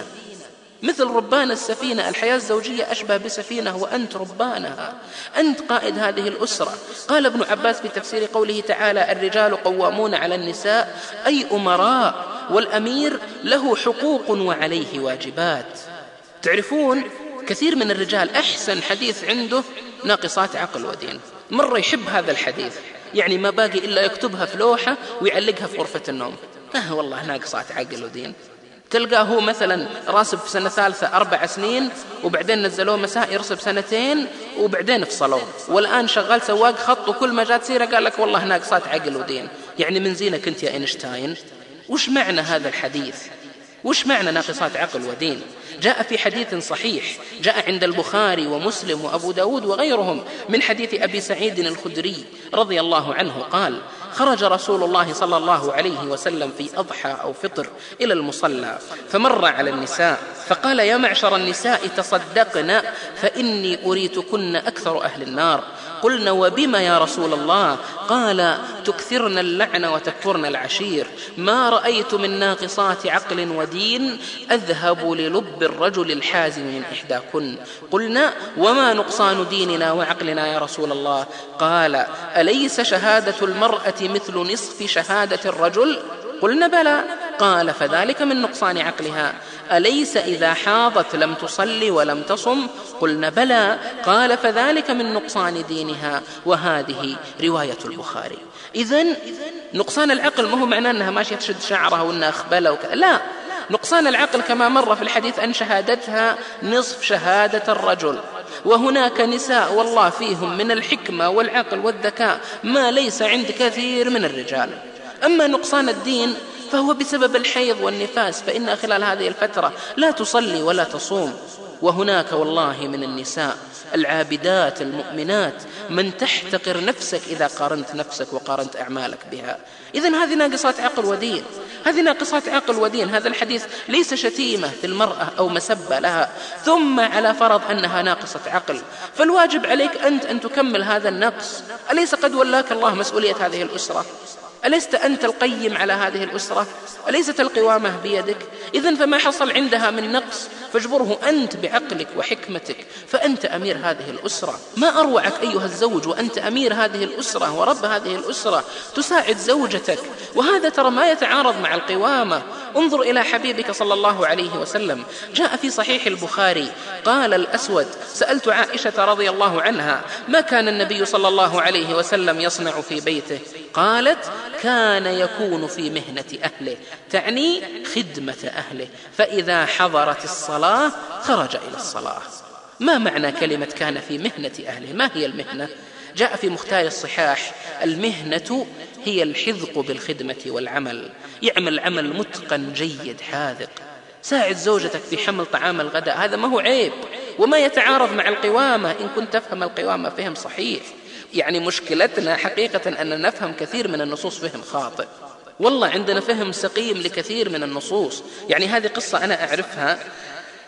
مثل ربان السفينة. الحياة الزوجية أشبه بسفينة وأنت ربانها، أنت قائد هذه الأسرة. قال ابن عباس في تفسير قوله تعالى: الرجال قوامون على النساء، أي أمراء، والأمير له حقوق وعليه واجبات. تعرفون كثير من الرجال أحسن حديث عنده ناقصات عقل ودين، مرة يحب هذا الحديث، يعني ما باقي إلا يكتبها في لوحة ويعلقها في غرفة النوم. آه والله ناقصات عقل ودين. تلقاه هو مثلا راسب في سنة ثالثة أربع سنين، وبعدين نزلوه مساء يرسب سنتين، وبعدين فصلوه، والآن شغال سواق خط، وكل ما جات سيرة قال لك والله ناقصات عقل ودين. يعني من زينك أنت يا إينشتاين. وش معنى هذا الحديث؟ وش معنى ناقصات عقل ودين؟ جاء في حديث صحيح جاء عند البخاري ومسلم وأبو داود وغيرهم من حديث أبي سعيد الخدري رضي الله عنه قال: خرج رسول الله صلى الله عليه وسلم في أضحى أو فطر إلى المصلى، فمر على النساء فقال: يا معشر النساء تصدقن فإني أريتكن أكثر أهل النار. قلنا: وبما يا رسول الله؟ قال: تكثرن اللعن وتكفرن العشير. ما رأيت من ناقصات عقل ودين أذهب للب الرجل الحازم من إحداكن. قلنا: وما نقصان ديننا وعقلنا يا رسول الله؟ قال: أليس شهادة المرأة مثل نصف شهادة الرجل؟ قلنا: بلى. قال: فذلك من نقصان عقلها. أليس إذا حاضت لم تصلي ولم تصم؟ قلنا: بلى. قال: فذلك من نقصان دينها. وهذه رواية البخاري. إذن نقصان العقل ما هو معناه أنها ماشية تشد شعرها وأنها أخبلة وك... لا، نقصان العقل كما مر في الحديث أن شهادتها نصف شهادة الرجل. وهناك نساء والله فيهم من الحكمة والعقل والذكاء ما ليس عند كثير من الرجال. أما نقصان الدين فهو بسبب الحيض والنفاس، فإنها خلال هذه الفترة لا تصلي ولا تصوم. وهناك والله من النساء العابدات المؤمنات من تحتقر نفسك إذا قارنت نفسك وقارنت أعمالك بها. إذن هذه ناقصات عقل ودين، هذه ناقصات عقل ودين. هذا الحديث ليس شتيمة في المرأة أو مسبة لها، ثم على فرض أنها ناقصة عقل فالواجب عليك أنت أن تكمل هذا النقص. أليس قد ولاك الله مسؤولية هذه الأسرة؟ أليست أنت القيم على هذه الأسرة؟ أليست القوامة بيدك؟ إذن فما حصل عندها من نقص فاجبره أنت بعقلك وحكمتك، فأنت أمير هذه الأسرة. ما أروعك أيها الزوج وأنت أمير هذه الأسرة ورب هذه الأسرة، تساعد زوجتك، وهذا ترى ما يتعارض مع القوامة. انظر إلى حبيبك صلى الله عليه وسلم، جاء في صحيح البخاري قال الأسود: سألت عائشة رضي الله عنها ما كان النبي صلى الله عليه وسلم يصنع في بيته؟ قالت: كان يكون في مهنة أهله، تعني خدمة أهله، فإذا حضرت الصلاة خرج إلى الصلاة. ما معنى كلمة كان في مهنة أهله؟ ما هي المهنة؟ جاء في مختار الصحاح: المهنة هي الحذق بالخدمة والعمل، يعمل عمل متقن جيد حاذق. ساعد زوجتك في حمل طعام الغداء، هذا ما هو عيب وما يتعارض مع القوامة إن كنت تفهم القوامة فهم صحيح. يعني مشكلتنا حقيقة أن نفهم كثير من النصوص فهم خاطئ، والله عندنا فهم سقيم لكثير من النصوص. يعني هذه قصة أنا أعرفها،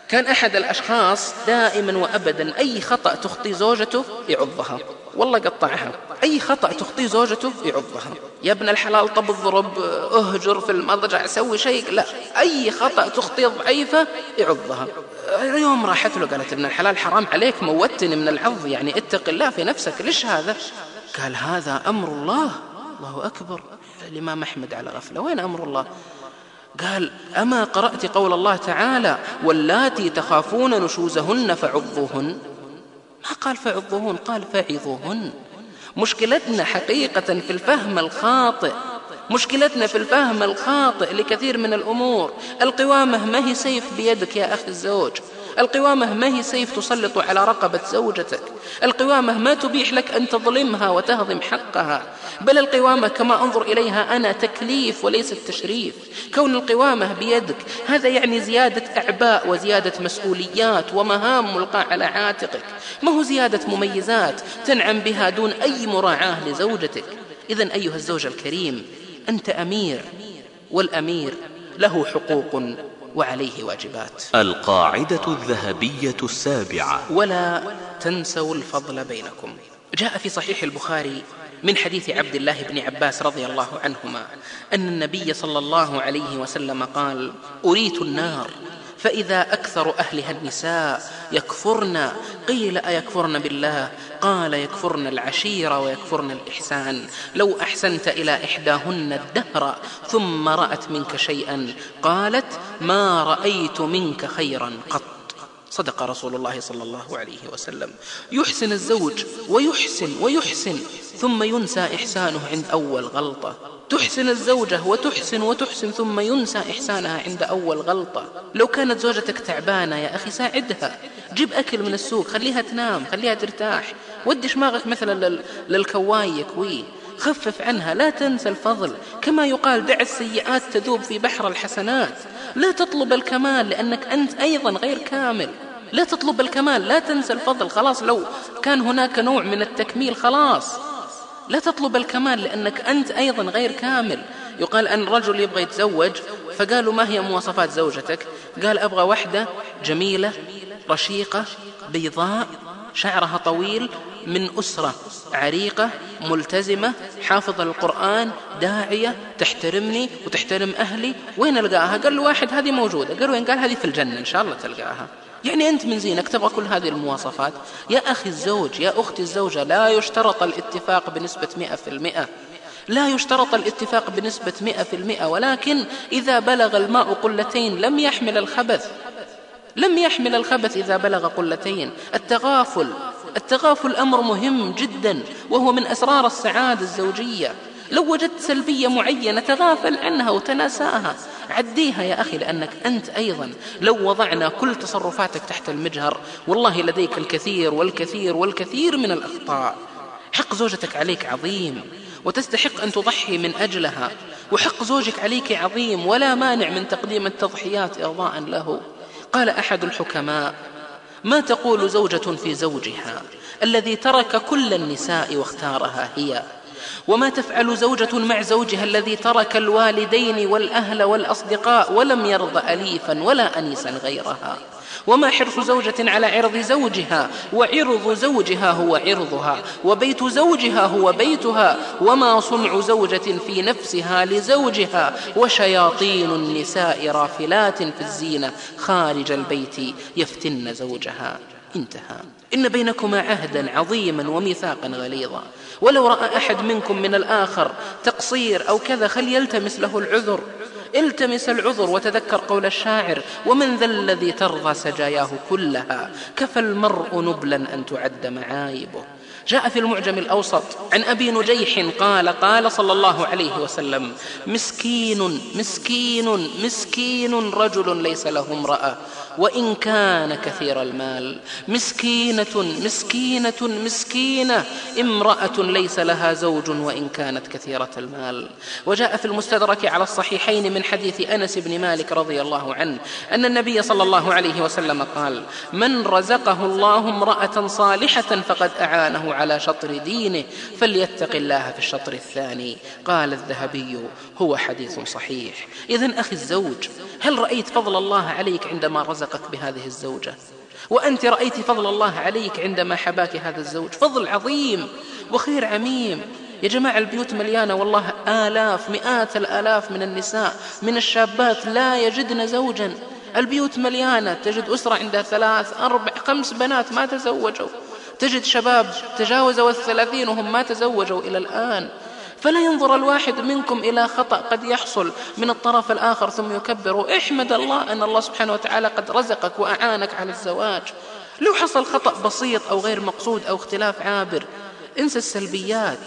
كان أحد الأشخاص دائما وأبدا أي خطأ تخطي زوجته يعضها، والله قطعها، أي خطأ تخطي زوجته يعضها. يا ابن الحلال طب الضرب، اهجر في المضجع، سوي شيء، لا، أي خطأ تخطي ضعيفة يعضها. اليوم راحت له قالت ابن الحلال حرام عليك، موتني من العض، يعني اتق الله في نفسك، ليش هذا؟ قال هذا أمر الله. الله أكبر. الإمام أحمد على غفلة، وين أمر الله؟ قال أما قرأت قول الله تعالى واللاتي تخافون نشوزهن فعظوهن؟ ما قال فعظوهن، قال فعظوهن. مشكلتنا حقيقة في الفهم الخاطئ، مشكلتنا في الفهم الخاطئ لكثير من الأمور. القوامة ما هي سيف بيدك يا أخي الزوج، القوامة ما هي سيف تسلط على رقبة زوجتك، القوامة ما تبيح لك أن تظلمها وتهضم حقها، بل القوامة كما أنظر إليها أنا تكليف وليس التشريف. كون القوامة بيدك هذا يعني زيادة أعباء وزيادة مسؤوليات ومهام ملقاة على عاتقك، ما هو زيادة مميزات تنعم بها دون أي مراعاة لزوجتك. إذن أيها الزوج الكريم، أنت أمير، والأمير له حقوق وعليه واجبات. القاعدة الذهبية السابعة: ولا تنسوا الفضل بينكم. جاء في صحيح البخاري من حديث عبد الله بن عباس رضي الله عنهما أن النبي صلى الله عليه وسلم قال: أريت النار فإذا أكثر أهلها النساء يكفرن، قيل أيكفرن بالله؟ قال يكفرن العشيرة ويكفرن الإحسان. لو أحسنت إلى إحداهن الدهر ثم رأت منك شيئا قالت ما رأيت منك خيرا قط. صدق رسول الله صلى الله عليه وسلم. يحسن الزوج ويحسن ويحسن ثم ينسى إحسانه عند أول غلطة. تحسن الزوجة وتحسن وتحسن ثم ينسى إحسانها عند أول غلطة. لو كانت زوجتك تعبانة يا أخي ساعدها، جيب أكل من السوق، خليها تنام، خليها ترتاح، ودي شماغك مثلا للكواي يكويه، خفف عنها. لا تنسى الفضل، كما يقال دع السيئات تذوب في بحر الحسنات. لا تطلب الكمال لأنك أنت أيضا غير كامل، لا تطلب الكمال، لا تنسى الفضل. خلاص لو كان هناك نوع من التكميل خلاص لا تطلب الكمال لأنك أنت أيضا غير كامل. يقال أن رجل يبغى يتزوج فقالوا ما هي مواصفات زوجتك؟ قال أبغى واحدة جميلة رشيقة بيضاء شعرها طويل من أسرة عريقة ملتزمة حافظة القرآن داعية تحترمني وتحترم أهلي. وين ألقاها؟ قال له واحد هذه موجودة. قال وين؟ قال هذه في الجنة إن شاء الله تلقاها. يعني أنت من زينك تبغى كل هذه المواصفات؟ يا أخي الزوج، يا أختي الزوجة، لا يشترط الاتفاق بنسبة مئة في المئة، لا يشترط الاتفاق بنسبة مئة في المئة، ولكن إذا بلغ الماء قلتين لم يحمل الخبث، لم يحمل الخبث إذا بلغ قلتين. التغافل، التغافل أمر مهم جدا وهو من أسرار السعادة الزوجية. لو وجدت سلبية معينة تغافل عنها وتناساها، عديها يا أخي، لأنك أنت أيضا لو وضعنا كل تصرفاتك تحت المجهر والله لديك الكثير والكثير والكثير من الأخطاء. حق زوجتك عليك عظيم وتستحق أن تضحي من أجلها، وحق زوجك عليك عظيم ولا مانع من تقديم التضحيات إرضاء له. قال أحد الحكماء: ما تقول زوجة في زوجها الذي ترك كل النساء واختارها هي؟ وما تفعل زوجة مع زوجها الذي ترك الوالدين والأهل والأصدقاء ولم يرضى أليفا ولا أنيسا غيرها؟ وما حرص زوجة على عرض زوجها وعرض زوجها هو عرضها وبيت زوجها هو بيتها؟ وما صنع زوجة في نفسها لزوجها وشياطين النساء رافلات في الزينة خارج البيت يفتن زوجها. انتهى. إن بينكما عهدا عظيما وميثاقا غليظا، ولو رأى أحد منكم من الآخر تقصير أو كذا خليلتمس له العذر، التمس العذر. وتذكر قول الشاعر: ومن ذا الذي ترضى سجاياه كلها، كفى المرء نبلا أن تعد معايبه. جاء في المعجم الأوسط عن أبي نجيح قال: قال صلى الله عليه وسلم: مسكين مسكين مسكين رجل ليس له امرأة وإن كان كثير المال. مسكينة مسكينة مسكينة امرأة ليس لها زوج وإن كانت كثيرة المال. وجاء في المستدرك على الصحيحين من حديث أنس بن مالك رضي الله عنه أن النبي صلى الله عليه وسلم قال: من رزقه الله امرأة صالحة فقد أعانه على شطر دينه فليتق الله في الشطر الثاني. قال الذهبي: هو حديث صحيح. إذن أخي الزوج، هل رأيت فضل الله عليك عندما رزقك بهذه الزوجة؟ وأنت رأيت فضل الله عليك عندما حباك هذا الزوج؟ فضل عظيم وخير عميم. يا جماعة البيوت مليانة والله، آلاف مئات الآلاف من النساء من الشابات لا يجدن زوجا. البيوت مليانة، تجد أسرة عندها ثلاث أربع خمس بنات ما تزوجوا، تجد شباب تجاوزوا الثلاثين وهم ما تزوجوا إلى الآن. فلا ينظر الواحد منكم إلى خطأ قد يحصل من الطرف الآخر ثم يكبر. احمد الله أن الله سبحانه وتعالى قد رزقك وأعانك على الزواج. لو حصل خطأ بسيط أو غير مقصود أو اختلاف عابر، انسى السلبيات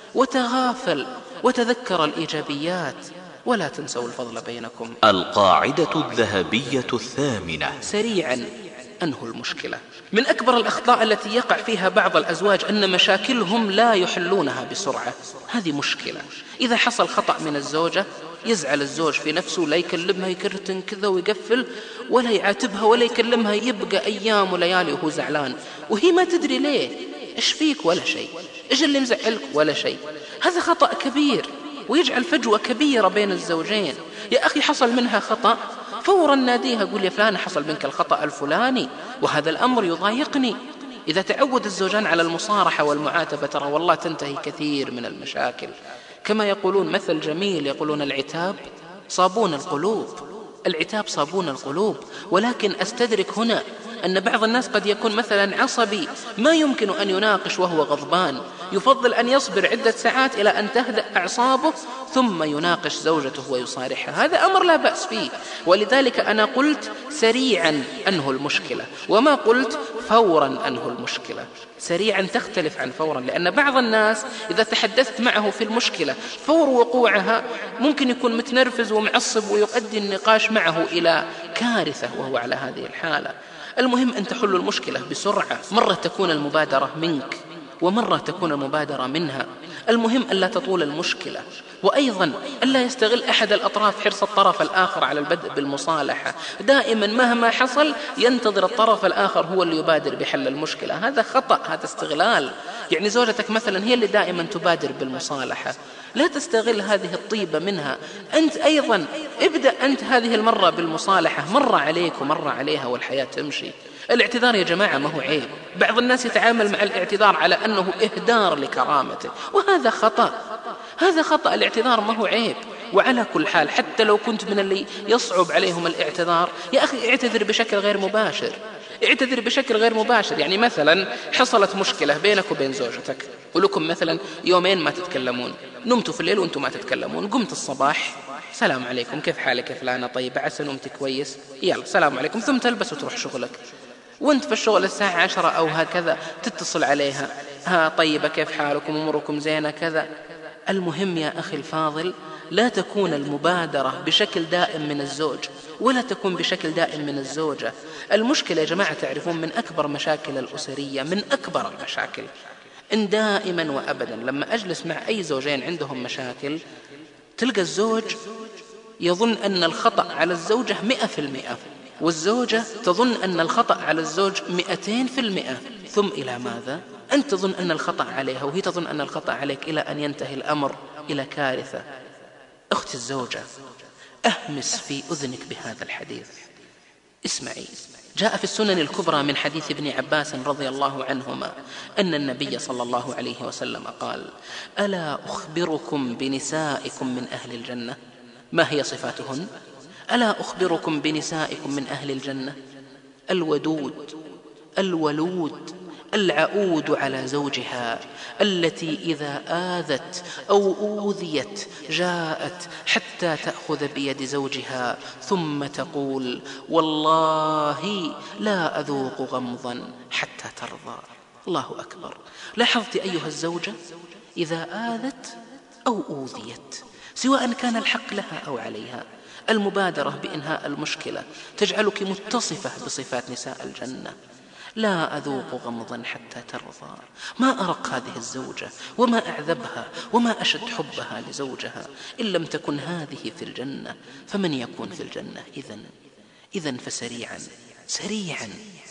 وتغافل وتذكر الإيجابيات، ولا تنسوا الفضل بينكم. القاعدة الذهبية الثامنة: سريعا أنهوا المشكلة. من أكبر الأخطاء التي يقع فيها بعض الأزواج أن مشاكلهم لا يحلونها بسرعة. هذه مشكلة. إذا حصل خطأ من الزوجة يزعل الزوج في نفسه، لا يكلمها يكرتن كذا ويقفل، ولا يعاتبها ولا يكلمها، يبقى أيام وليالي وهو زعلان وهي ما تدري ليه. إيش فيك؟ ولا شيء. إيش اللي مزعلك؟ ولا شيء. هذا خطأ كبير ويجعل فجوة كبيرة بين الزوجين. يا أخي حصل منها خطأ فورا ناديها، قول يا فلانة حصل منك الخطأ الفلاني وهذا الأمر يضايقني. إذا تعود الزوجان على المصارحة والمعاتبة ترى والله تنتهي كثير من المشاكل. كما يقولون مثل جميل، يقولون العتاب صابون القلوب. العتاب صابون القلوب. ولكن أستدرك هنا أن بعض الناس قد يكون مثلا عصبي، ما يمكن أن يناقش وهو غضبان، يفضل أن يصبر عدة ساعات إلى أن تهدأ أعصابه ثم يناقش زوجته ويصارحها. هذا أمر لا بأس فيه. ولذلك أنا قلت سريعا أنهوا المشكلة، وما قلت فورا أنهوا المشكلة. سريعا تختلف عن فورا، لأن بعض الناس إذا تحدثت معه في المشكلة فور وقوعها ممكن يكون متنرفز ومعصب ويؤدي النقاش معه إلى كارثة وهو على هذه الحالة. المهم أن تحل المشكلة بسرعة. مرة تكون المبادرة منك ومرة تكون المبادرة منها. المهم ألا تطول المشكلة، وأيضا ألا يستغل أحد الأطراف حرص الطرف الآخر على البدء بالمصالحة. دائما مهما حصل ينتظر الطرف الآخر هو اللي يبادر بحل المشكلة. هذا خطأ، هذا استغلال. يعني زوجتك مثلا هي اللي دائما تبادر بالمصالحة، لا تستغل هذه الطيبة منها. أنت أيضا ابدأ أنت هذه المرة بالمصالحة، مرة عليك ومرة عليها والحياة تمشي. الاعتذار يا جماعة ما هو عيب. بعض الناس يتعامل مع الاعتذار على أنه إهدار لكرامته، وهذا خطأ. هذا خطأ. الاعتذار ما هو عيب. وعلى كل حال حتى لو كنت من اللي يصعب عليهم الاعتذار، يا أخي اعتذر بشكل غير مباشر. اعتذر بشكل غير مباشر. يعني مثلا حصلت مشكلة بينك وبين زوجتك ولكم مثلا يومين ما تتكلمون، نمتوا في الليل وانتم ما تتكلمون، قمت الصباح سلام عليكم كيف حالك يا فلانة، طيب عسى نمت كويس، يلا سلام عليكم، ثم تلبس وتروح شغلك. وانت في الشغل الساعة عشرة أو هكذا تتصل عليها، ها طيبة كيف حالكم أموركم زينة كذا. المهم يا أخي الفاضل لا تكون المبادرة بشكل دائم من الزوج ولا تكون بشكل دائم من الزوجة. المشكلة يا جماعة تعرفون من أكبر مشاكل الأسرية، من أكبر المشاكل، إن دائما وأبدا لما أجلس مع أي زوجين عندهم مشاكل تلقى الزوج يظن أن الخطأ على الزوجة مئة في المئة، والزوجة تظن أن الخطأ على الزوج مئتين في المئة. ثم إلى ماذا؟ أنت تظن أن الخطأ عليها وهي تظن أن الخطأ عليك، إلى أن ينتهي الأمر إلى كارثة. أختي الزوجة، أهمس في أذنك بهذا الحديث، اسمعي. جاء في السنن الكبرى من حديث ابن عباس رضي الله عنهما أن النبي صلى الله عليه وسلم قال: ألا أخبركم بنسائكم من أهل الجنة؟ ما هي صفاتهن؟ ألا أخبركم بنسائكم من أهل الجنة؟ الودود، الولود، العؤود على زوجها، التي إذا آذت أو أوذيت جاءت حتى تأخذ بيد زوجها ثم تقول: والله لا أذوق غمضا حتى ترضى. الله أكبر. لاحظت أيها الزوجة؟ إذا آذت أو أوذيت، سواء كان الحق لها أو عليها، المبادرة بإنهاء المشكلة تجعلك متصفة بصفات نساء الجنة. لا أذوق غمضا حتى ترضى. ما أرق هذه الزوجة وما أعذبها وما أشد حبها لزوجها. إن لم تكن هذه في الجنة فمن يكون في الجنة إذن؟ إذن فسريعا سريعا أنهوا المشكلة.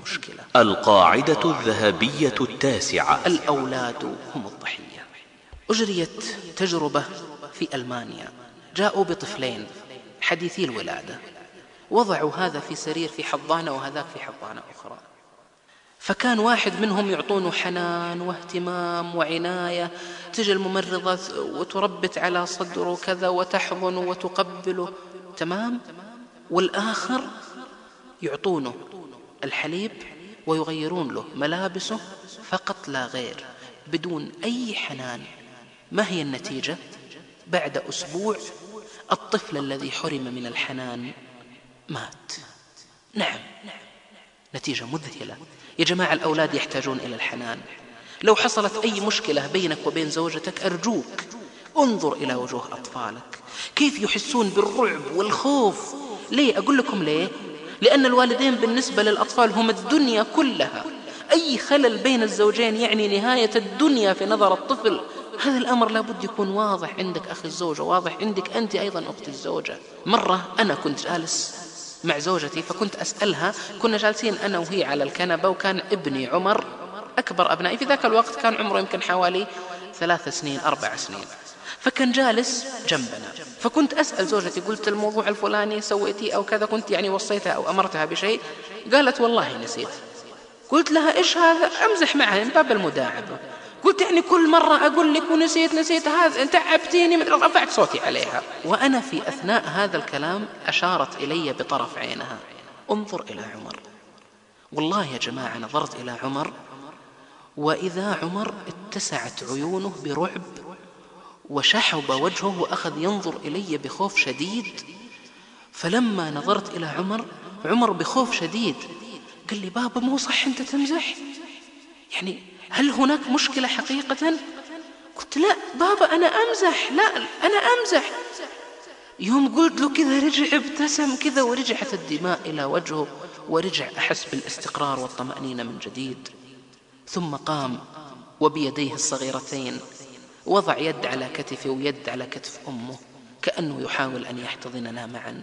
مشكلة. القاعدة الذهبية التاسعة: الأولاد هم الضحية. أجريت تجربة في ألمانيا، جاءوا بطفلين حديثي الولادة، وضعوا هذا في سرير في حضانة وهذاك في حضانة أخرى، فكان واحد منهم يعطونه حنان واهتمام وعناية، تجي الممرضة وتربت على صدره كذا وتحضنه وتقبله تمام، والآخر يعطونه الحليب ويغيرون له ملابسه فقط لا غير، بدون أي حنان. ما هي النتيجة؟ بعد أسبوع الطفل الذي حرم من الحنان مات. نعم، نتيجة مذهلة. يا جماعة، الأولاد يحتاجون إلى الحنان. لو حصلت أي مشكلة بينك وبين زوجتك أرجوك انظر إلى وجوه أطفالك كيف يحسون بالرعب والخوف. ليه؟ أقول لكم ليه؟ لأن الوالدين بالنسبة للأطفال هم الدنيا كلها. أي خلل بين الزوجين يعني نهاية الدنيا في نظر الطفل. هذا الأمر لابد يكون واضح عندك أخي الزوجة، واضح عندك أنت أيضا أخت الزوجة. مرة أنا كنت جالس مع زوجتي فكنت أسألها، كنا جالسين أنا وهي على الكنبة، وكان ابني عمر أكبر أبنائي في ذاك الوقت، كان عمره يمكن حوالي ثلاث سنين أربع سنين، فكان جالس جنبنا. فكنت أسأل زوجتي، قلت الموضوع الفلاني سويتي أو كذا، كنت يعني وصيتها أو أمرتها بشيء، قالت والله نسيت. قلت لها إيش هذا؟ أمزح معها من باب المداعبة. قلت يعني كل مرة أقول لك ونسيت نسيت هذا، تعبتيني. رفعت صوتي عليها، وأنا في أثناء هذا الكلام أشارت إلي بطرف عينها، انظر إلى عمر. والله يا جماعة نظرت إلى عمر، وإذا عمر اتسعت عيونه برعب وشحب وجهه وأخذ ينظر إلي بخوف شديد. فلما نظرت إلى عمر، عمر بخوف شديد قال لي بابا مو صح أنت تمزح؟ يعني هل هناك مشكلة حقيقة؟ قلت لا بابا أنا أمزح، لا أنا أمزح. يوم قلت له كذا رجع ابتسم كذا، ورجعت الدماء إلى وجهه، ورجع أحس بالاستقرار والطمأنينة من جديد. ثم قام وبيديه الصغيرتين وضع يد على كتفي ويد على كتف أمه، كأنه يحاول أن يحتضننا معا.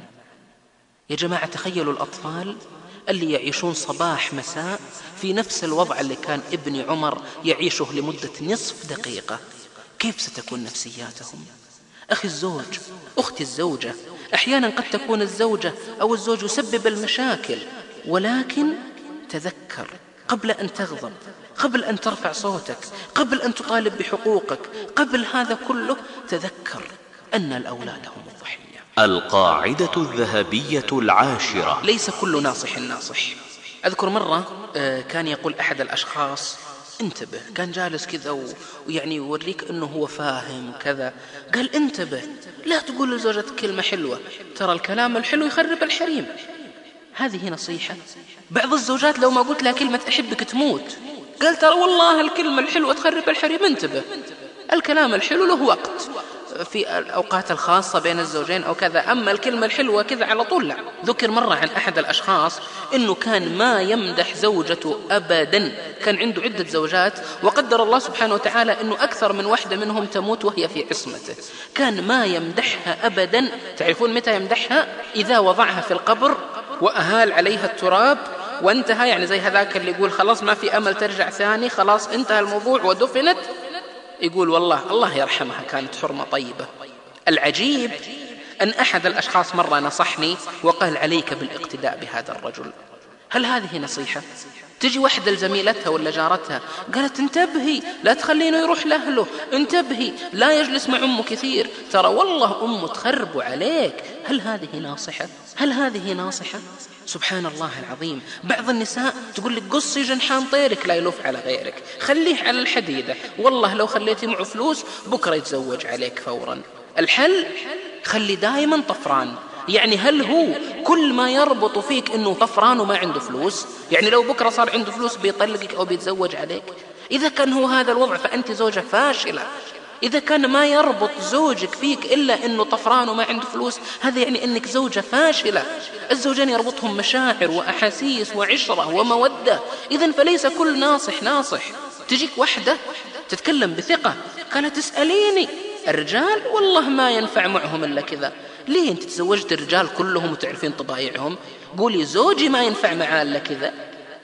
يا جماعة تخيلوا الأطفال اللي يعيشون صباح مساء في نفس الوضع اللي كان ابن عمر يعيشه لمدة نصف دقيقة، كيف ستكون نفسياتهم؟ أخي الزوج، أختي الزوجة، أحيانا قد تكون الزوجة أو الزوج يسبب المشاكل، ولكن تذكر قبل أن تغضب، قبل أن ترفع صوتك، قبل أن تطالب بحقوقك، قبل هذا كله تذكر أن الأولاد هم الضحية. القاعدة الذهبية العاشرة: ليس كل ناصح ناصح. أذكر مرة كان يقول أحد الأشخاص انتبه، كان جالس كذا ويعني يوريك أنه هو فاهم كذا، قال انتبه لا تقول لزوجتك كلمة حلوة، ترى الكلام الحلو يخرب الحريم. هذه نصيحة؟ بعض الزوجات لو ما قلت لها كلمة أحبك تموت. قال ترى والله الكلمة الحلوة تخرب الحريم، انتبه، الكلام الحلو له وقت في الأوقات الخاصة بين الزوجين أو كذا، أما الكلمة الحلوة كذا على طول لا. ذكر مرة عن أحد الأشخاص أنه كان ما يمدح زوجته أبدا، كان عنده عدة زوجات وقدر الله سبحانه وتعالى أنه أكثر من واحدة منهم تموت وهي في عصمته، كان ما يمدحها أبدا. تعرفون متى يمدحها؟ إذا وضعها في القبر وأهال عليها التراب وانتهى، يعني زي هذاك اللي يقول خلاص ما في أمل ترجع ثاني، خلاص انتهى الموضوع ودفنت، يقول والله الله يرحمها كانت حرمة طيبة. العجيب أن أحد الأشخاص مرة نصحني وقال عليك بالاقتداء بهذا الرجل. هل هذه نصيحة؟ تجي واحدة لزميلتها ولا جارتها قالت انتبهي لا تخلينه يروح لأهله، انتبهي لا يجلس مع أمه كثير، ترى والله أمه تخرب عليك. هل هذه ناصحة؟ هل هذه ناصحة؟ سبحان الله العظيم. بعض النساء تقول لك قصي جنحان طيرك لا يلوف على غيرك، خليه على الحديدة، والله لو خليتي معه فلوس بكرة يتزوج عليك فورا. الحل خلي دائما طفران. يعني هل هو كل ما يربط فيك انه طفران وما عنده فلوس؟ يعني لو بكرة صار عنده فلوس بيطلقك او بيتزوج عليك؟ اذا كان هو هذا الوضع فانت زوجة فاشلة. إذا كان ما يربط زوجك فيك إلا أنه طفران وما عنده فلوس، هذا يعني أنك زوجة فاشلة. الزوجين يربطهم مشاعر وأحاسيس وعشرة ومودة، إذن فليس كل ناصح ناصح. تجيك واحدة تتكلم بثقة قالت تسأليني الرجال والله ما ينفع معهم إلا كذا. ليه أنت تزوجت الرجال كلهم وتعرفين طبايعهم؟ قولي زوجي ما ينفع معاه إلا كذا.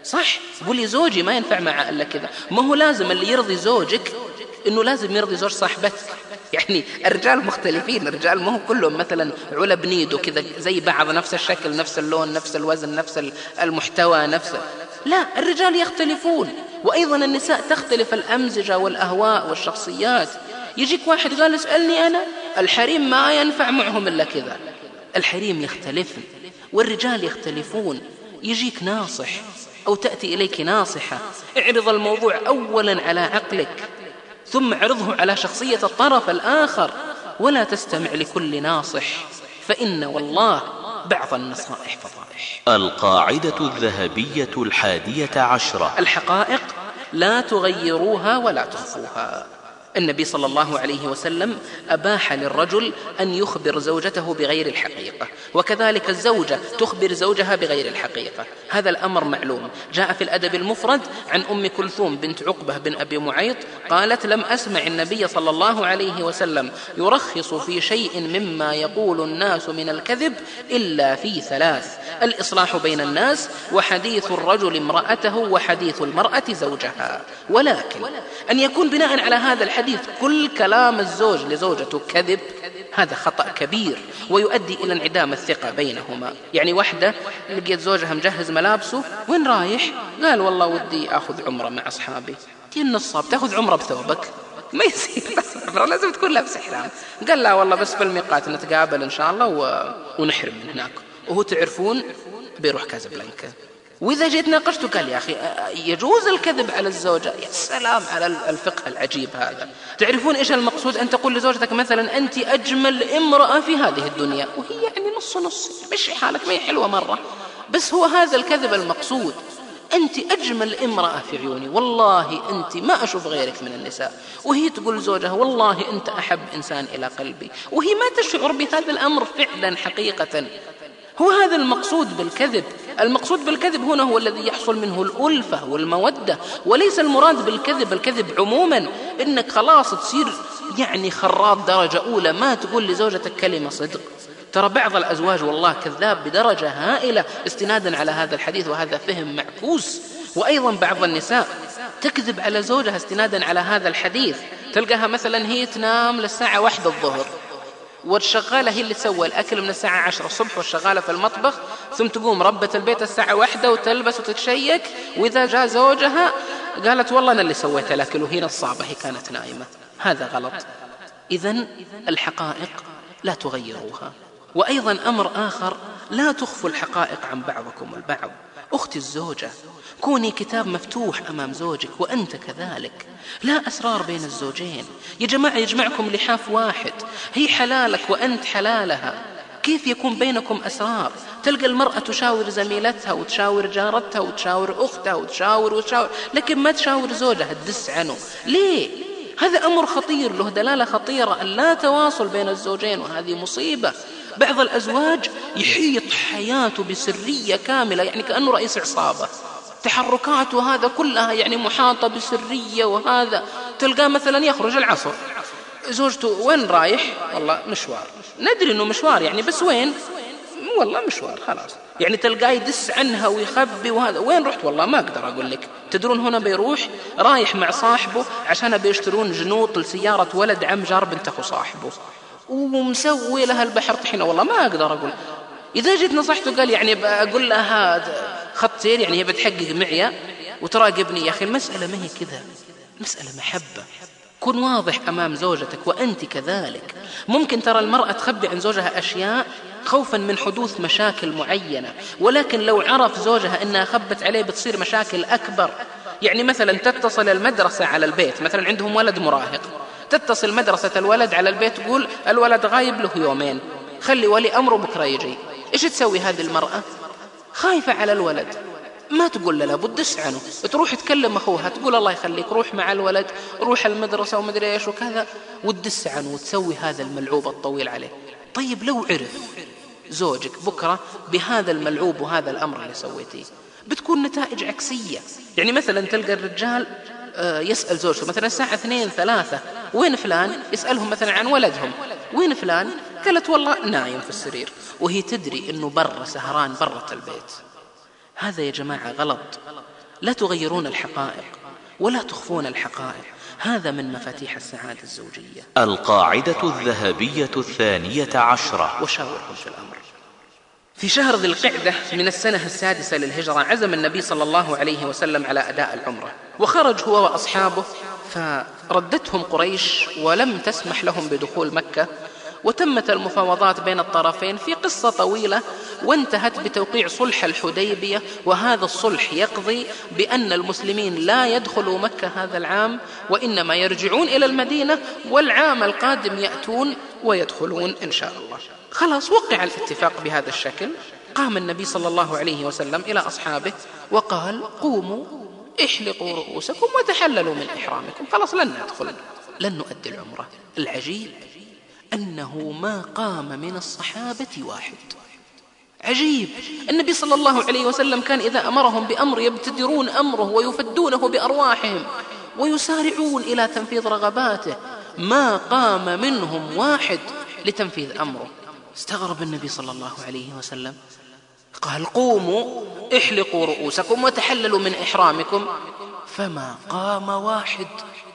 صح، قولي زوجي ما ينفع معه إلا كذا. ما هو لازم اللي يرضي زوجك إنه لازم يرضي زوج صاحبتك. يعني الرجال مختلفين، الرجال ما هو كلهم مثلا علا بنيد وكذا زي بعض، نفس الشكل نفس اللون نفس الوزن نفس المحتوى نفس، لا، الرجال يختلفون. وأيضا النساء تختلف الأمزجة والأهواء والشخصيات. يجيك واحد قال اسألني أنا، الحريم ما ينفع معهم إلا كذا. الحريم يختلفن والرجال يختلفون. يجيك ناصح أو تأتي إليك ناصحة، اعرض الموضوع أولا على عقلك ثم اعرضه على شخصية الطرف الآخر، ولا تستمع لكل ناصح، فإن والله بعض النصائح فضائح. القاعدة الذهبية الحادية عشرة: الحقائق لا تغيروها ولا تخفوها. النبي صلى الله عليه وسلم أباح للرجل أن يخبر زوجته بغير الحقيقة، وكذلك الزوجة تخبر زوجها بغير الحقيقة. هذا الأمر معلوم. جاء في الأدب المفرد عن أم كلثوم بنت عقبة بن أبي معيط قالت: لم أسمع النبي صلى الله عليه وسلم يرخص في شيء مما يقول الناس من الكذب إلا في ثلاث: الإصلاح بين الناس، وحديث الرجل امرأته، وحديث المرأة زوجها. ولكن أن يكون بناء على هذا الحديث كل كلام الزوج لزوجته كذب، هذا خطأ كبير ويؤدي إلى انعدام الثقة بينهما. يعني واحدة لقيت زوجها مجهز ملابسه، وين رايح؟ قال والله ودي أخذ عمرة مع أصحابي. تي النصاب تأخذ عمرة بثوبك؟ ما يصير، لازم تكون لابس إحرام. قال لا والله بس بالميقات نتقابل إن شاء الله و... ونحرم من هناك. وهو تعرفون بيروح كازابلانكا. وإذا جيت ناقشته قال يا أخي يجوز الكذب على الزوجة. يا سلام على الفقه العجيب هذا. تعرفون إيش المقصود؟ أن تقول لزوجتك مثلا أنت أجمل امرأة في هذه الدنيا، وهي يعني نص نص، مشي حالك، ما هي حلوة مرة، بس هو هذا الكذب المقصود. أنت أجمل امرأة في عيوني، والله أنت ما أشوف غيرك من النساء. وهي تقول زوجها والله أنت أحب إنسان إلى قلبي، وهي ما تشعر بهذا الأمر فعلا حقيقة. هو هذا المقصود بالكذب. المقصود بالكذب هنا هو الذي يحصل منه الألفة والمودة، وليس المراد بالكذب الكذب عموما إنك خلاص تصير يعني خراط درجة أولى، ما تقول لزوجتك كلمة صدق. ترى بعض الأزواج والله كذاب بدرجة هائلة استنادا على هذا الحديث، وهذا فهم معكوس. وأيضا بعض النساء تكذب على زوجها استنادا على هذا الحديث. تلقاها مثلا هي تنام للساعة واحدة الظهر، والشغالة هي اللي تسوي الأكل من الساعة عشرة الصبح، والشغالة في المطبخ، ثم تقوم ربة البيت الساعة واحدة وتلبس وتتشيك، وإذا جاء زوجها قالت والله أنا اللي سويت الأكل وهي نصابة، هي كانت نائمة. هذا غلط. إذن الحقائق لا تغيروها. وأيضا أمر آخر، لا تخفوا الحقائق عن بعضكم البعض. أختي الزوجة، كوني كتاب مفتوح أمام زوجك وأنت كذلك، لا أسرار بين الزوجين. يا جماعة يجمعكم لحاف واحد، هي حلالك وأنت حلالها، كيف يكون بينكم أسرار؟ تلقى المرأة تشاور زميلتها وتشاور جارتها وتشاور أختها وتشاور وتشاور، لكن ما تشاور زوجها، تدس عنه. ليه؟ هذا أمر خطير، له دلالة خطيرة، أن لا تواصل بين الزوجين، وهذه مصيبة. بعض الأزواج يحيط حياته بسرية كاملة، يعني كأنه رئيس عصابة، تحركاته هذا كلها يعني محاطة بسرية. وهذا تلقاه مثلا يخرج العصر، زوجته وين رايح؟ والله مشوار. ندري أنه مشوار يعني، بس وين؟ والله مشوار، خلاص. يعني تلقاه يدس عنها ويخبي. وهذا وين رحت؟ والله ما أقدر أقول لك. تدرون هنا بيروح رايح مع صاحبه عشان بيشترون جنوط لسيارة ولد عم جار بنت أخو صاحبه، ومسوي لها البحر طحينة. والله ما أقدر أقول. إذا جيت نصحته قال يعني بقول لها خط سير، يعني هي بتحقق معي وتراقبني. يا أخي المسألة ما هي كذا، مسألة محبة. كن واضح أمام زوجتك وأنت كذلك. ممكن ترى المرأة تخبي عن زوجها أشياء خوفا من حدوث مشاكل معينة، ولكن لو عرف زوجها أنها خبت عليه بتصير مشاكل أكبر. يعني مثلا تتصل المدرسة على البيت، مثلا عندهم ولد مراهق، تتصل مدرسة الولد على البيت تقول الولد غايب له يومين، خلي ولي أمره بكرة يجي. إيش تسوي هذه المرأة؟ خايفة على الولد، ما تقول له لابد دس عنه، تروح تكلم أخوها تقول الله يخليك روح مع الولد، روح المدرسة ومدري إيش وكذا، وتدس عنه وتسوي هذا الملعوب الطويل عليه. طيب لو عرف زوجك بكرة بهذا الملعوب وهذا الأمر اللي سويتيه، بتكون نتائج عكسية. يعني مثلا تلقى الرجال يسأل زوجته مثلا الساعة اثنين ثلاثة وين فلان، يسألهم مثلا عن ولدهم وين فلان، قالت والله نايم في السرير، وهي تدري أنه برا سهران برة البيت. هذا يا جماعة غلط. لا تغيرون الحقائق ولا تخفون الحقائق. هذا من مفاتيح السعادة الزوجية. القاعدة الذهبية الثانية عشرة: وشاورهم في الأمر. في شهر ذي القعدة من السنة السادسة للهجرة عزم النبي صلى الله عليه وسلم على أداء العمرة، وخرج هو وأصحابه، فردتهم قريش ولم تسمح لهم بدخول مكة، وتمت المفاوضات بين الطرفين في قصة طويلة، وانتهت بتوقيع صلح الحديبية. وهذا الصلح يقضي بأن المسلمين لا يدخلوا مكة هذا العام، وإنما يرجعون إلى المدينة، والعام القادم يأتون ويدخلون إن شاء الله. خلاص وقع الاتفاق بهذا الشكل. قام النبي صلى الله عليه وسلم إلى أصحابه وقال: قوموا احلقوا رؤوسكم وتحللوا من إحرامكم، خلاص لن ندخل، لن نؤدي العمرة. العجيب أنه ما قام من الصحابة واحد. عجيب، النبي صلى الله عليه وسلم كان إذا أمرهم بأمر يبتدرون أمره ويفدونه بأرواحهم ويسارعون إلى تنفيذ رغباته. ما قام منهم واحد لتنفيذ أمره. استغرب النبي صلى الله عليه وسلم، قال: قوموا احلقوا رؤوسكم وتحللوا من إحرامكم، فما قام واحد.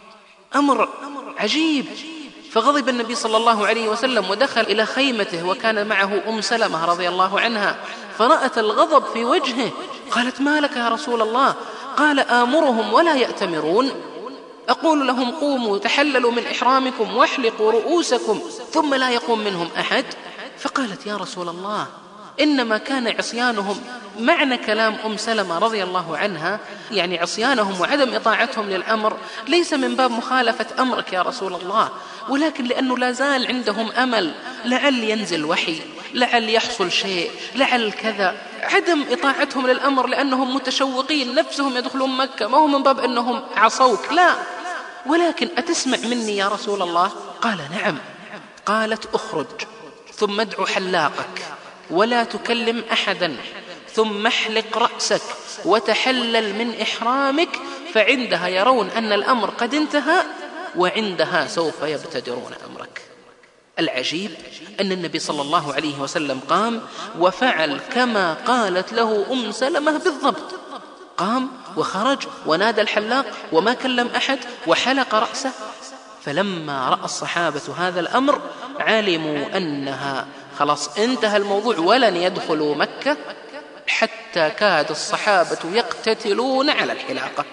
أمر عجيب. فغضب النبي صلى الله عليه وسلم ودخل إلى خيمته، وكان معه أم سلمة رضي الله عنها، فرأت الغضب في وجهه. قالت: ما لك يا رسول الله؟ قال: آمرهم ولا يأتمرون، أقول لهم قوموا تحللوا من إحرامكم واحلقوا رؤوسكم ثم لا يقوم منهم أحد. فقالت: يا رسول الله، إنما كان عصيانهم، معنى كلام أم سلمة رضي الله عنها يعني عصيانهم وعدم إطاعتهم للأمر ليس من باب مخالفة أمرك يا رسول الله، ولكن لأنه لا زال عندهم أمل، لعل ينزل وحي، لعل يحصل شيء، لعل كذا. عدم إطاعتهم للأمر لأنهم متشوقين نفسهم يدخلون مكة، ما هو من باب أنهم عصوك، لا، ولكن أتسمع مني يا رسول الله؟ قال: نعم. قالت: أخرج ثم ادع حلاقك ولا تكلم أحدا، ثم احلق رأسك وتحلل من إحرامك، فعندها يرون أن الأمر قد انتهى، وعندها سوف يبتدرون أمرك. العجيب أن النبي صلى الله عليه وسلم قام وفعل كما قالت له أم سلمة بالضبط. قام وخرج ونادى الحلاق وما كلم أحد وحلق رأسه. فلما رأى الصحابة هذا الأمر علموا أنها خلاص انتهى الموضوع ولن يدخلوا مكة، حتى كاد الصحابة يقتتلون على الحلاقة.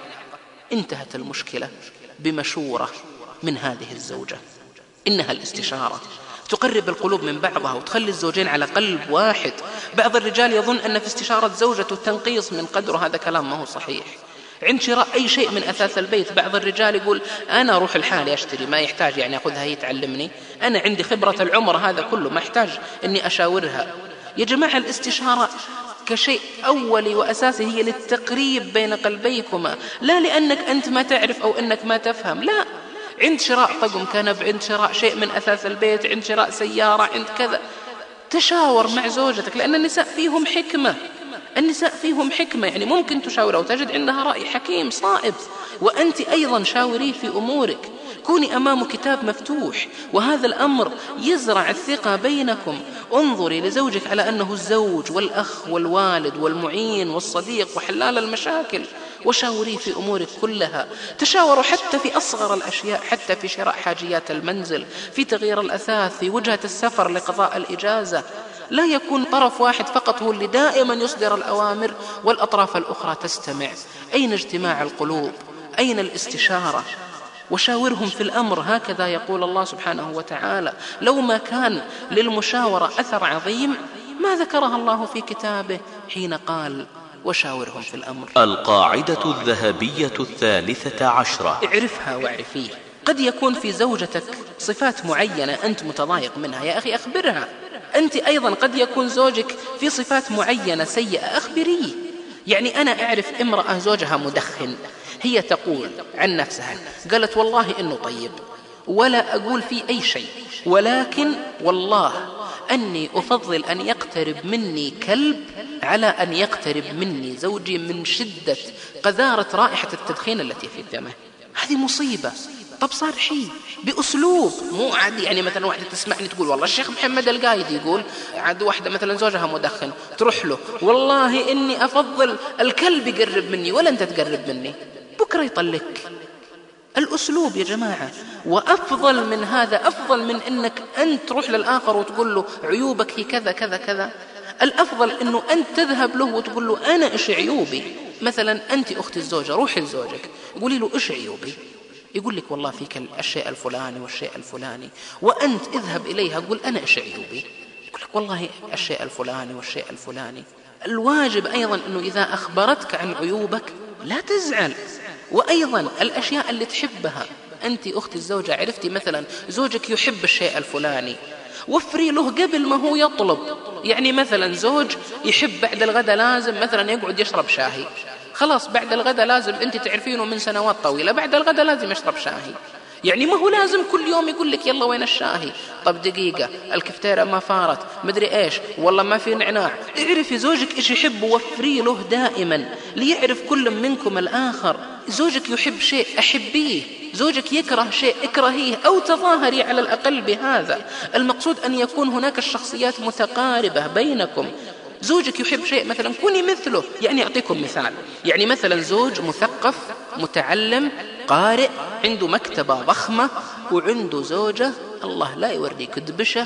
انتهت المشكلة بمشورة من هذه الزوجة. إنها الاستشارة تقرب القلوب من بعضها وتخلي الزوجين على قلب واحد. بعض الرجال يظن أن في استشارة زوجته التنقيص من قدره، هذا كلام ما هو صحيح. عند شراء أي شيء من أثاث البيت بعض الرجال يقول: أنا أروح الحالي أشتري، ما يحتاج يعني أخذها هي تعلمني، أنا عندي خبرة العمر هذا كله، ما يحتاج أني أشاورها. يا جماعة الإستشارة كشيء أولي وأساسي هي للتقريب بين قلبيكما، لا لأنك أنت ما تعرف أو أنك ما تفهم، لا. عند شراء طقم كنب، عند شراء شيء من أثاث البيت، عند شراء سيارة، عند كذا، تشاور مع زوجتك، لأن النساء فيهم حكمة، النساء فيهم حكمة، يعني ممكن تشاوره وتجد عندها رأي حكيم صائب. وأنت أيضا شاوريه في أمورك، كوني أمام كتاب مفتوح، وهذا الأمر يزرع الثقة بينكم. انظري لزوجك على أنه الزوج والأخ والوالد والمعين والصديق وحلال المشاكل، وشاوريه في أمورك كلها. تشاوروا حتى في أصغر الأشياء، حتى في شراء حاجيات المنزل، في تغيير الأثاث، في وجهة السفر لقضاء الإجازة. لا يكون طرف واحد فقط هو اللي دائما يصدر الأوامر والأطراف الأخرى تستمع. أين اجتماع القلوب؟ أين الاستشارة؟ وشاورهم في الأمر، هكذا يقول الله سبحانه وتعالى. لو ما كان للمشاورة أثر عظيم ما ذكرها الله في كتابه حين قال: وشاورهم في الأمر. القاعدة الذهبية الثالثة عشرة: اعرفها واعرفيه. قد يكون في زوجتك صفات معينة أنت متضايق منها، يا أخي أخبرها. أنت أيضا قد يكون زوجك في صفات معينة سيئة، أخبريه. يعني أنا أعرف امرأة زوجها مدخن، هي تقول عن نفسها، قالت: والله إنه طيب ولا أقول فيه أي شيء، ولكن والله أني أفضل أن يقترب مني كلب على أن يقترب مني زوجي من شدة قذارة رائحة التدخين التي في فمه. هذه مصيبة. طب صارحي بأسلوب مو عادي. يعني مثلا واحدة تسمعني تقول والله الشيخ محمد القايد يقول، عاد واحدة مثلا زوجها مدخن تروح له والله إني أفضل الكلب يقرب مني ولا أنت تقرب مني، بكرة يطلق. الأسلوب يا جماعة. وأفضل من هذا، أفضل من أنك أنت تروح للآخر وتقول له عيوبك هي كذا كذا كذا، الأفضل أنه أنت تذهب له وتقول له أنا إيش عيوبي. مثلا أنت أخت الزوجة روحي لزوجك قولي له إيش عيوبي، يقول لك والله فيك الشيء الفلاني والشيء الفلاني، وأنت اذهب إليها قول أنا إيش عيوبي، يقول لك والله الشيء الفلاني والشيء الفلاني. الواجب أيضا أنه إذا أخبرتك عن عيوبك لا تزعل. وأيضا الأشياء اللي تحبها، أنت أخت الزوجة عرفتي مثلا زوجك يحب الشيء الفلاني، وفري له قبل ما هو يطلب. يعني مثلا زوج يحب بعد الغداء لازم مثلا يقعد يشرب شاهي، خلاص بعد الغداء لازم، أنت تعرفينه من سنوات طويلة بعد الغداء لازم يشرب شاهي. يعني ما هو لازم كل يوم يقول لك يلا وين الشاهي، طب دقيقة الكفتيرة ما فارت مدري إيش والله ما في نعناع. اعرفي زوجك إيش يحب وفري له دائما ليعرف كل منكم الآخر. زوجك يحب شيء أحبيه، زوجك يكره شيء اكرهيه أو تظاهري على الأقل بهذا. المقصود أن يكون هناك الشخصيات متقاربة بينكم. زوجك يحب شيء مثلا كوني مثله. يعني أعطيكم مثال، يعني مثلا زوج مثقف متعلم قارئ عنده مكتبة ضخمة وعنده زوجة الله لا يوريك دبشة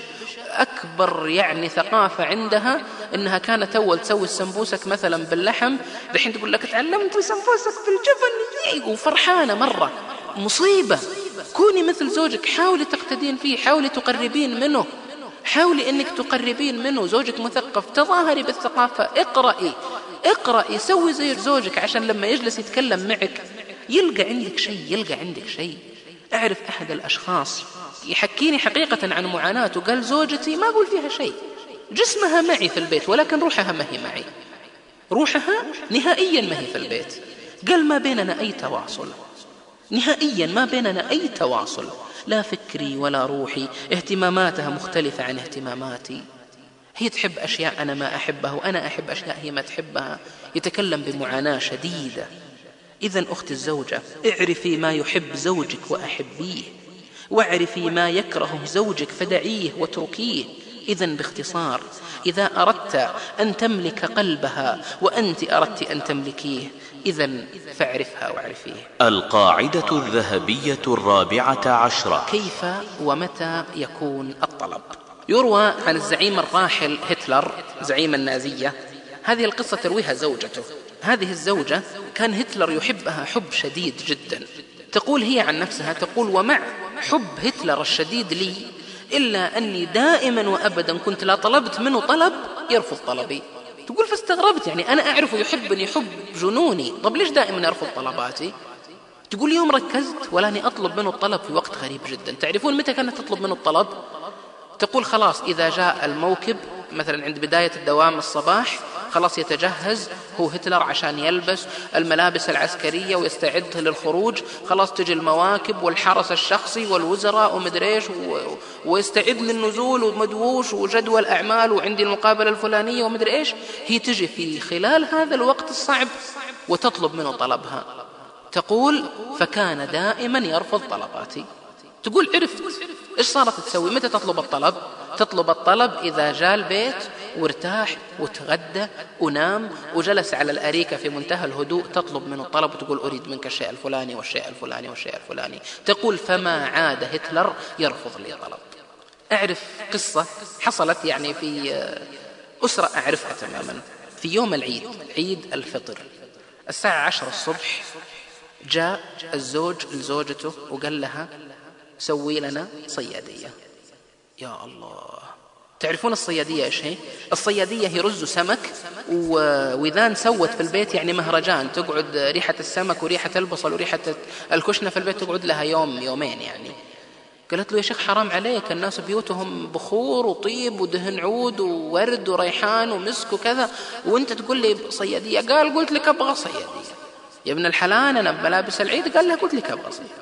أكبر يعني ثقافة عندها إنها كانت أول تسوي السمبوسك مثلا باللحم، دحين تقول لك تعلمت سمبوسك بالجبن وفرحانة مرة. مصيبة. كوني مثل زوجك، حاولي تقتدين فيه، حاولي تقربين منه، حاولي إنك تقربين منه. زوجك مثقف تظاهري بالثقافة، اقرأي اقرأي سوي زي زوجك عشان لما يجلس يتكلم معك يلقى عندك شيء يلقى عندك شيء. أعرف أحد الأشخاص يحكيني حقيقة عن معاناته، قال زوجتي ما أقول فيها شيء، جسمها معي في البيت ولكن روحها ما هي معي، روحها نهائيا ما هي في البيت. قال ما بيننا أي تواصل، نهائيا ما بيننا أي تواصل، لا فكري ولا روحي، اهتماماتها مختلفة عن اهتماماتي، هي تحب أشياء أنا ما أحبها وأنا أحب أشياء هي ما تحبها. يتكلم بمعاناة شديدة. إذن أخت الزوجة اعرفي ما يحب زوجك وأحبيه، واعرفي ما يكره زوجك فدعيه واتركيه. إذن باختصار إذا أردت أن تملك قلبها وأنت أردت أن تملكيه إذن فاعرفها واعرفيه. القاعدة الذهبية الرابعة عشرة: كيف ومتى يكون الطلب؟ يروى عن الزعيم الراحل هتلر زعيم النازية، هذه القصة ترويها زوجته. هذه الزوجة كان هتلر يحبها حب شديد جدا. تقول هي عن نفسها، تقول ومع حب هتلر الشديد لي إلا أني دائما وأبدا كنت لا طلبت منه طلب يرفض طلبي. تقول فاستغربت، يعني أنا أعرفه يحبني حب جنوني، طب ليش دائما يرفض طلباتي؟ تقول يوم ركزت ولاني أطلب منه الطلب في وقت غريب جدا. تعرفون متى كانت تطلب منه الطلب؟ تقول خلاص إذا جاء الموكب مثلا عند بداية الدوام الصباح، خلاص يتجهز هو هتلر عشان يلبس الملابس العسكرية ويستعد للخروج، خلاص تجي المواكب والحرس الشخصي والوزراء ومدريش ويستعد للنزول ومدووش وجدول أعمال وعندي المقابلة الفلانية ومدريش. هي تجي في خلال هذا الوقت الصعب وتطلب منه طلبها. تقول فكان دائما يرفض طلباتي. تقول عرفت إيش صارت تسوي متى تطلب الطلب؟ تطلب الطلب إذا جاء البيت وارتاح وتغدى ونام وجلس على الأريكة في منتهى الهدوء، تطلب منه الطلب وتقول أريد منك الشيء الفلاني والشيء الفلاني والشيء الفلاني. تقول فما عاد هتلر يرفض لي طلب. أعرف قصة حصلت يعني في أسرة أعرفها تماما. في يوم العيد، عيد الفطر، الساعة عشرة الصبح جاء الزوج لزوجته وقال لها سوي لنا صيادية. يا الله، تعرفون الصيادية إيش هي؟ الصيادية هي رز سمك وإذا سوت في البيت يعني مهرجان، تقعد ريحة السمك وريحة البصل وريحة الكشنة في البيت تقعد لها يوم يومين يعني. قالت له يا شيخ حرام عليك، الناس بيوتهم بخور وطيب ودهن عود وورد وريحان ومسك وكذا وانت تقول لي صيادية. قال قلت لك أبغى صيادية يا ابن الحلال، أنا بملابس العيد. قال لها قلت لك أبغى صيادية.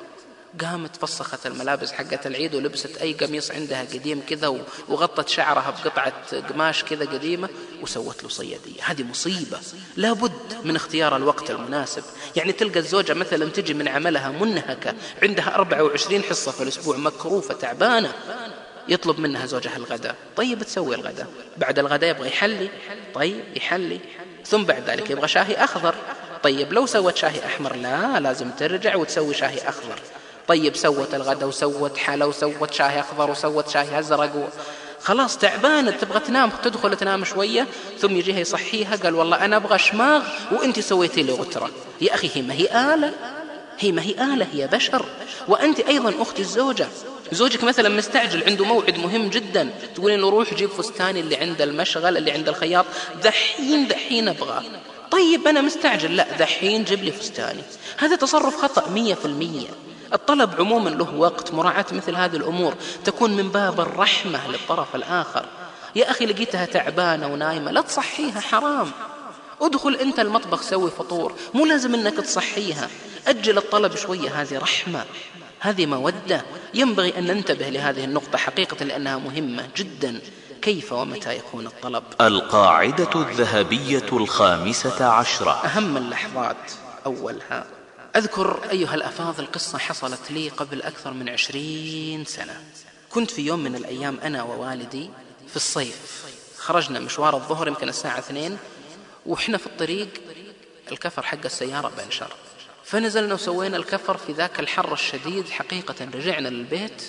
قامت فسخت الملابس حقت العيد ولبست أي قميص عندها قديم كذا وغطت شعرها بقطعة قماش كذا قديمة وسوت له صيادية. هذه مصيبة، لابد من اختيار الوقت المناسب. يعني تلقى الزوجة مثلا تجي من عملها منهكة، عندها أربعة وعشرين حصة في الأسبوع، مكروفة تعبانة، يطلب منها زوجها الغداء. طيب تسوي الغداء، بعد الغداء يبغى يحلي، طيب يحلي، ثم بعد ذلك يبغى شاهي أخضر. طيب لو سوت شاهي أحمر لا، لازم ترجع وتسوي شاهي أخضر. طيب سوت الغداء وسوت حلا وسوت شاهي أخضر وسوت شاهي أزرق، خلاص تعبانة تبغى تنام، تدخل تنام شوية، ثم يجيها يصحيها قال والله أنا أبغى شماغ وأنت سويتي لي غترة. يا أخي هي ما هي آلة، هي ما هي آلة، هي بشر. وأنت أيضا أختي الزوجة، زوجك مثلا مستعجل عنده موعد مهم جدا، تقولين له روح جيب فستاني اللي عند المشغل اللي عند الخياط دحين دحين أبغاه. طيب أنا مستعجل، لا دحين جيب لي فستاني. هذا تصرف خطأ مية في المية. الطلب عموما له وقت، مراعاة مثل هذه الأمور تكون من باب الرحمة للطرف الآخر. يا أخي لقيتها تعبانة ونايمة لا تصحيها، حرام. ادخل أنت المطبخ سوي فطور، مو لازم أنك تصحيها، أجل الطلب شوية، هذه رحمة، هذه مودة. ينبغي أن ننتبه لهذه النقطة حقيقة لأنها مهمة جدا. كيف ومتى يكون الطلب؟ القاعدة الذهبية الخامسة عشرة. أهم اللحظات أولها. أذكر أيها الأفاضل قصة حصلت لي قبل أكثر من عشرين سنة. كنت في يوم من الأيام أنا ووالدي في الصيف، خرجنا مشوار الظهر يمكن الساعة اثنين، وإحنا في الطريق الكفر حق السيارة بنشر، فنزلنا وسوينا الكفر في ذاك الحر الشديد. حقيقة رجعنا للبيت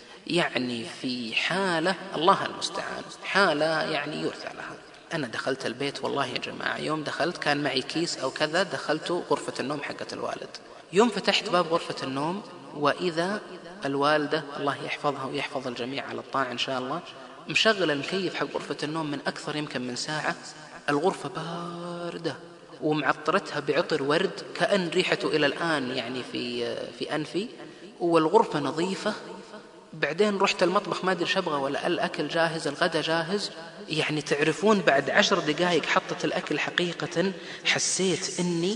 يعني في حالة الله المستعان، حالة يعني يرثى لها. أنا دخلت البيت والله يا جماعة، يوم دخلت كان معي كيس أو كذا، دخلت غرفة النوم حقت الوالد. يوم فتحت باب غرفة النوم وإذا الوالدة الله يحفظها ويحفظ الجميع على الطاعة إن شاء الله مشغل المكيف حق غرفة النوم من أكثر يمكن من ساعة. الغرفة باردة ومعطرتها بعطر ورد كأن ريحته إلى الآن يعني في في أنفي، والغرفة نظيفة. بعدين رحت المطبخ ما أدري شبغى ولا الأكل جاهز، الغداء جاهز. يعني تعرفون بعد عشر دقائق حطت الأكل، حقيقة حسيت أني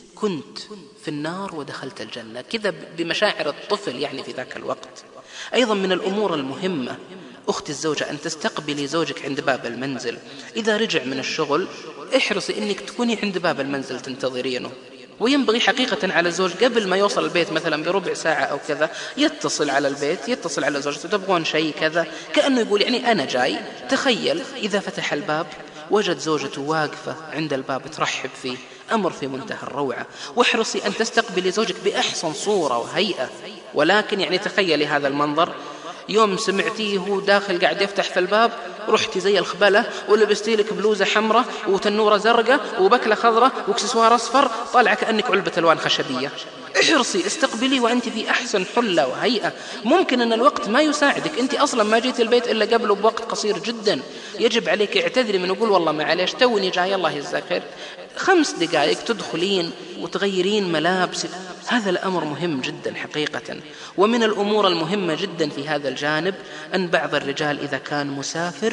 كنت في النار ودخلت الجنة كذا بمشاعر الطفل يعني في ذاك الوقت. أيضا من الأمور المهمة أختي الزوجة أن تستقبلي زوجك عند باب المنزل. إذا رجع من الشغل احرصي أنك تكوني عند باب المنزل تنتظرينه. وينبغي حقيقة على الزوج قبل ما يوصل البيت مثلا بربع ساعة أو كذا يتصل على البيت، يتصل على زوجته، تبغون شيء كذا، كأنه يقول يعني أنا جاي. تخيل إذا فتح الباب وجد زوجته واقفة عند الباب ترحب فيه، أمر في منتهى الروعة. واحرصي أن تستقبلي زوجك بأحسن صورة وهيئة. ولكن يعني تخيلي هذا المنظر، يوم سمعتيه هو داخل قاعد يفتح في الباب رحتي زي الخبلة ولبستي لك بلوزة حمراء وتنورة زرقاء وبكلة خضراء واكسسوار أصفر، طالعة كأنك علبة ألوان خشبية. احرصي استقبلي وأنت في أحسن حلة وهيئة. ممكن أن الوقت ما يساعدك، أنت أصلا ما جيت البيت إلا قبله بوقت قصير جدا، يجب عليك اعتذري من يقول والله معليش توني جاي الله يجزاك خير، خمس دقائق تدخلين وتغيرين ملابسك. هذا الأمر مهم جدا حقيقة. ومن الأمور المهمة جدا في هذا الجانب أن بعض الرجال إذا كان مسافر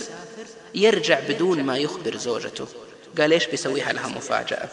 يرجع بدون ما يخبر زوجته. قال إيش بيسويها لها مفاجأة.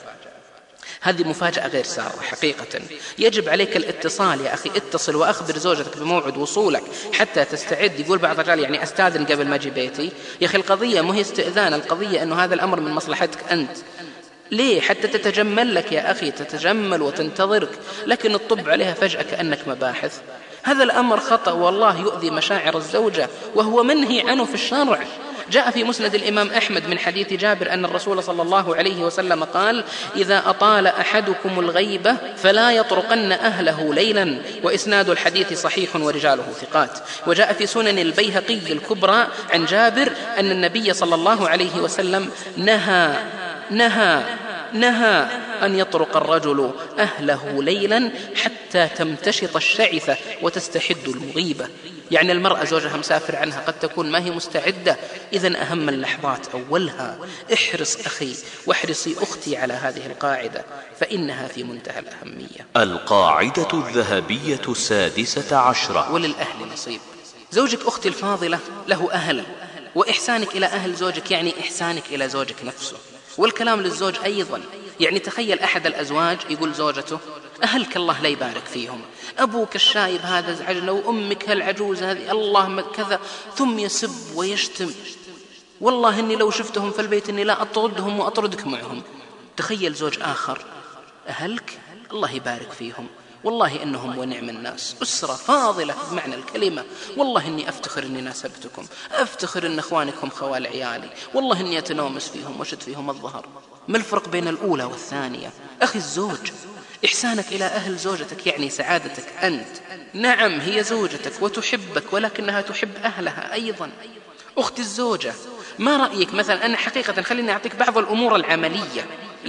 هذه مفاجأة غير سارة حقيقة. يجب عليك الاتصال يا أخي، اتصل وأخبر زوجتك بموعد وصولك حتى تستعد. يقول بعض الرجال يعني أستاذن قبل ما أجي بيتي. يا أخي القضية مو هي استئذان، القضية أنه هذا الأمر من مصلحتك أنت. ليه؟ حتى تتجمل لك يا أخي، تتجمل وتنتظرك، لكن الطب عليها فجأة كأنك مباحث. هذا الأمر خطأ والله يؤذي مشاعر الزوجة وهو منهي عنه في الشرع. جاء في مسند الإمام أحمد من حديث جابر أن الرسول صلى الله عليه وسلم قال: إذا أطال أحدكم الغيبة فلا يطرقن أهله ليلا، وإسناد الحديث صحيح ورجاله ثقات. وجاء في سنن البيهقي الكبرى عن جابر أن النبي صلى الله عليه وسلم نهى نهى نهى أن يطرق الرجل أهله ليلا حتى تمتشط الشعثة وتستحد المغيبة. يعني المرأة زوجها مسافر عنها قد تكون ما هي مستعدة. إذن أهم اللحظات أولها. احرص أخي واحرصي أختي على هذه القاعدة فإنها في منتهى الأهمية. القاعدة الذهبية السادسة عشرة. وللأهل نصيب. زوجك أختي الفاضلة له أهل، وإحسانك إلى أهل زوجك يعني إحسانك إلى زوجك نفسه. والكلام للزوج أيضا، يعني تخيل أحد الأزواج يقول زوجته أهلك الله لا يبارك فيهم، أبوك الشايب هذا زعجنا، وأمك هالعجوز هذه الله كذا، ثم يسب ويشتم، والله إني لو شفتهم في البيت إني لا أطردهم وأطردك معهم. تخيل زوج آخر أهلك الله يبارك فيهم، والله إنهم ونعم الناس، أسرة فاضلة بمعنى الكلمة، والله إني أفتخر إني ناسبتكم، أفتخر إن أخوانكم خوال عيالي، والله إني أتنومس فيهم وشد فيهم الظهر. ما الفرق بين الأولى والثانية؟ أخي الزوج، إحسانك إلى أهل زوجتك يعني سعادتك أنت. نعم هي زوجتك وتحبك، ولكنها تحب أهلها أيضا. أختي الزوجة، ما رأيك مثلا، أنا حقيقة خليني أعطيك بعض الأمور العملية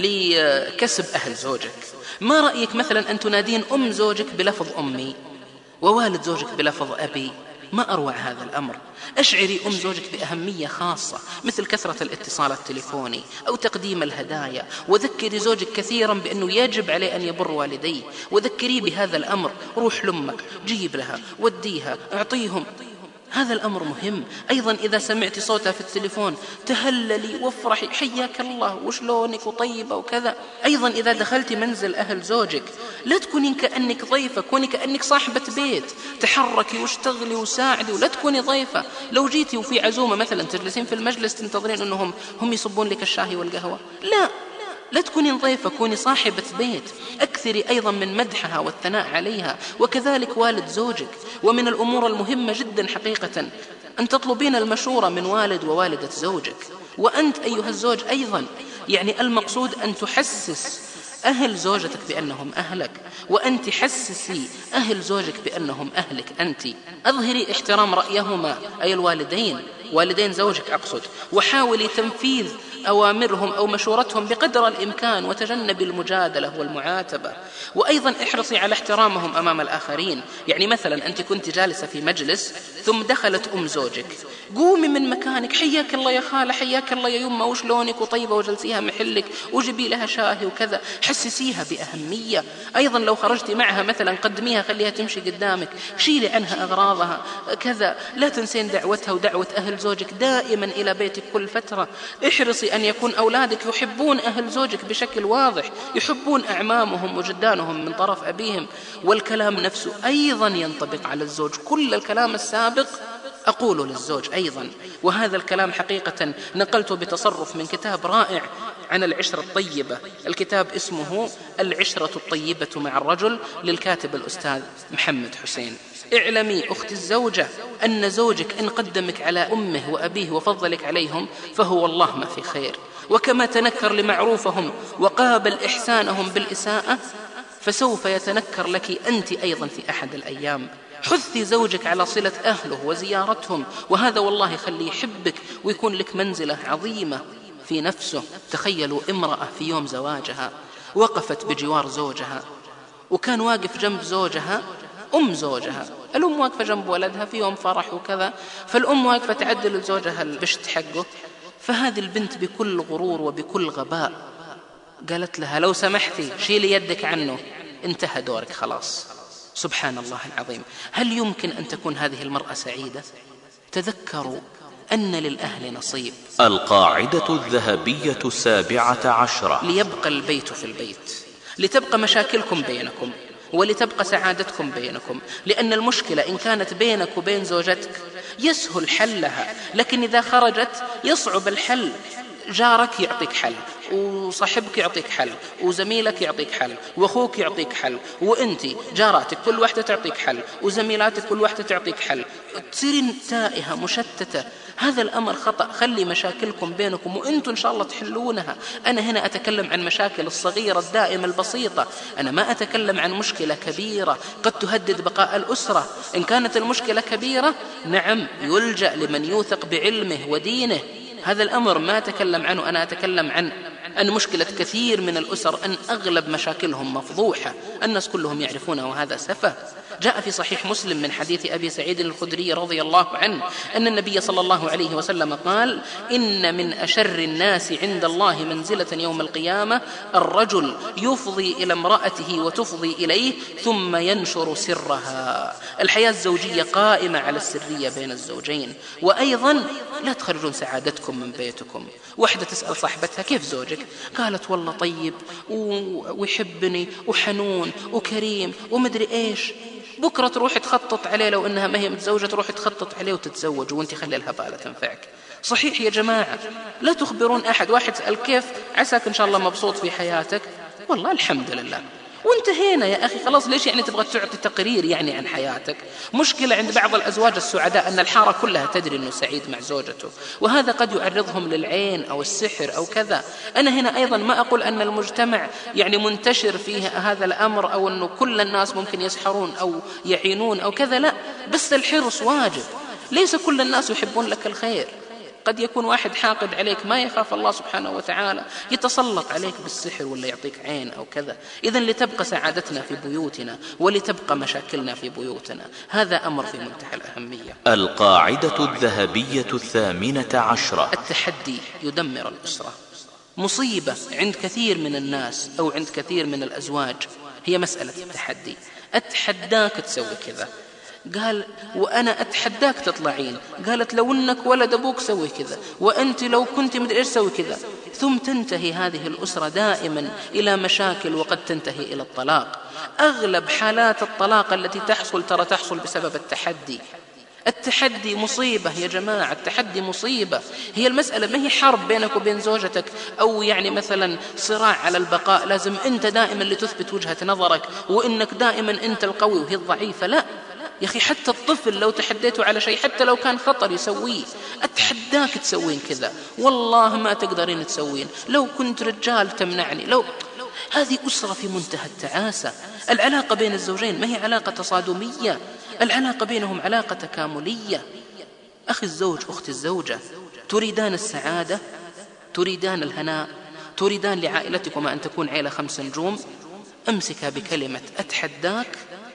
لكسب أهل زوجك. ما رأيك مثلا أن تنادين أم زوجك بلفظ أمي، ووالد زوجك بلفظ أبي؟ ما أروع هذا الأمر. أشعري أم زوجك بأهمية خاصة، مثل كثرة الاتصال التليفوني أو تقديم الهدايا، وذكري زوجك كثيرا بأنه يجب عليه أن يبر والديه، وذكريه بهذا الأمر. روح لأمك، جيب لها، وديها، أعطيهم، هذا الأمر مهم. أيضا إذا سمعت صوتها في التليفون تهللي وافرحي، حياك الله وشلونك وطيبة وكذا. أيضا إذا دخلت منزل أهل زوجك لا تكونين كأنك ضيفة، كوني كأنك صاحبة بيت، تحركي واشتغلي وساعدي ولا تكوني ضيفة. لو جيتي وفي عزومة مثلا تجلسين في المجلس تنتظرين أنهم هم يصبون لك الشاي والقهوة، لا لا تكونين ضيفة، كوني صاحبة بيت. أكثري أيضا من مدحها والثناء عليها، وكذلك والد زوجك. ومن الأمور المهمة جدا حقيقة أن تطلبين المشورة من والد ووالدة زوجك. وأنت أيها الزوج أيضا، يعني المقصود أن تحسس أهل زوجتك بأنهم أهلك، وأنت حسسي أهل زوجك بأنهم أهلك أنت. أظهري احترام رأيهما، أي الوالدين، والدين زوجك أقصد، وحاولي تنفيذ أوامرهم أو مشورتهم بقدر الإمكان، وتجنب المجادلة والمعاتبة. وأيضا احرصي على احترامهم أمام الآخرين. يعني مثلا أنت كنت جالسة في مجلس ثم دخلت أم زوجك، قومي من مكانك، حياك الله يا خالة، حياك الله يا يمة، وشلونك وطيبة، وجلسيها محلك وجبي لها شاهي وكذا، حسسيها بأهمية. أيضا لو خرجتي معها مثلا قدميها، خليها تمشي قدامك، شيلي عنها أغراضها كذا. لا تنسين دعوتها ودعوة أهل زوجك دائما إلى بيتك كل فترة. احرصي أن يكون أولادك يحبون أهل زوجك بشكل واضح، يحبون أعمامهم وجدانهم من طرف أبيهم. والكلام نفسه أيضا ينطبق على الزوج، كل الكلام السابق أقول للزوج أيضا. وهذا الكلام حقيقة نقلته بتصرف من كتاب رائع عن العشرة الطيبة، الكتاب اسمه العشرة الطيبة مع الرجل، للكاتب الأستاذ محمد حسين. اعلمي أختي الزوجة أن زوجك إن قدمك على أمه وأبيه وفضلك عليهم فهو والله ما في خير. وكما تنكر لمعروفهم وقابل إحسانهم بالإساءة، فسوف يتنكر لك أنت أيضا في أحد الأيام. حثي زوجك على صلة أهله وزيارتهم، وهذا والله يخليه يحبك ويكون لك منزلة عظيمة في نفسه. تخيلوا امرأة في يوم زواجها وقفت بجوار زوجها، وكان واقف جنب زوجها أم زوجها، الأم واقفة جنب ولدها في يوم فرح وكذا، فالأم واقفة تعدل لزوجها البشت حقه. فهذه البنت بكل غرور وبكل غباء قالت لها لو سمحتي شيلي يدك عنه، انتهى دورك خلاص. سبحان الله العظيم، هل يمكن أن تكون هذه المرأة سعيدة؟ تذكروا أن للأهل نصيب. القاعدة الذهبية السابعة عشرة: ليبقى البيت في البيت، لتبقى مشاكلكم بينكم، ولتبقى سعادتكم بينكم. لأن المشكلة إن كانت بينك وبين زوجتك يسهل حلها، لكن إذا خرجت يصعب الحل. جارك يعطيك حل، وصاحبك يعطيك حل، وزميلك يعطيك حل، واخوك يعطيك حل، وانت جاراتك كل واحدة تعطيك حل، وزميلاتك كل واحدة تعطيك حل، تصيرين تائهة مشتتة. هذا الأمر خطأ. خلي مشاكلكم بينكم وانتم إن شاء الله تحلونها. أنا هنا أتكلم عن مشاكل الصغيرة الدائمة البسيطة، أنا ما أتكلم عن مشكلة كبيرة قد تهدد بقاء الأسرة. إن كانت المشكلة كبيرة نعم يلجأ لمن يوثق بعلمه ودينه، هذا الأمر ما أتكلم عنه. أنا أتكلم عن أن مشكلة كثير من الأسر أن أغلب مشاكلهم مفضوحة، الناس كلهم يعرفونها، وهذا سفه. جاء في صحيح مسلم من حديث أبي سعيد الخدري رضي الله عنه أن النبي صلى الله عليه وسلم قال: إن من أشر الناس عند الله منزلة يوم القيامة الرجل يفضي إلى امرأته وتفضي إليه ثم ينشر سرها. الحياة الزوجية قائمة على السرية بين الزوجين. وأيضا لا تخرجون سعادتكم من بيتكم. واحدة تسأل صاحبتها: كيف زوجك؟ قالت: والله طيب ويحبني وحنون وكريم ومدري إيش. بكرة تروح تخطط عليه، لو إنها ما هي متزوجة تروح تخطط عليه وتتزوج وانت خلي الهبالة تنفعك. صحيح يا جماعة، لا تخبرون أحد. واحد سأل: كيف عساك إن شاء الله مبسوط في حياتك؟ والله الحمد لله، وانتهينا يا أخي. خلاص ليش يعني تبغى تعطي تقرير يعني عن حياتك؟ مشكلة عند بعض الأزواج السعداء أن الحارة كلها تدري أنه سعيد مع زوجته، وهذا قد يعرضهم للعين أو السحر أو كذا. أنا هنا أيضا ما أقول أن المجتمع يعني منتشر فيه هذا الأمر أو أنه كل الناس ممكن يسحرون أو يعينون أو كذا، لا، بس الحرص واجب. ليس كل الناس يحبون لك الخير. قد يكون واحد حاقد عليك ما يخاف الله سبحانه وتعالى يتسلط عليك بالسحر ولا يعطيك عين أو كذا. إذن لتبقى سعادتنا في بيوتنا ولتبقى مشاكلنا في بيوتنا، هذا أمر في منتهى الأهمية. القاعدة الذهبية الثامنة عشرة: التحدي يدمر الأسرة. مصيبة عند كثير من الناس أو عند كثير من الأزواج هي مسألة التحدي. أتحداك تسوي كذا، قال وأنا أتحداك تطلعين، قالت لو أنك ولد أبوك سوي كذا، وأنت لو كنت مدري إيش سوي كذا. ثم تنتهي هذه الأسرة دائما إلى مشاكل وقد تنتهي إلى الطلاق. أغلب حالات الطلاق التي تحصل ترى تحصل بسبب التحدي. التحدي مصيبة يا جماعة، التحدي مصيبة. هي المسألة ما هي حرب بينك وبين زوجتك أو يعني مثلا صراع على البقاء، لازم أنت دائما اللي تثبت وجهة نظرك وإنك دائما أنت القوي وهي الضعيفة. لا يا أخي، حتى الطفل لو تحديته على شيء حتى لو كان خطر يسويه. أتحداك تسوين كذا، والله ما تقدرين تسوين، لو كنت رجال تمنعني، لو هذه أسرة في منتهى التعاسة. العلاقة بين الزوجين ما هي علاقة تصادمية، العلاقة بينهم علاقة تكاملية. أخي الزوج أخت الزوجة، تريدان السعادة، تريدان الهناء، تريدان لعائلتكم أن تكون عيلة خمس نجوم، أمسكها بكلمة أتحداك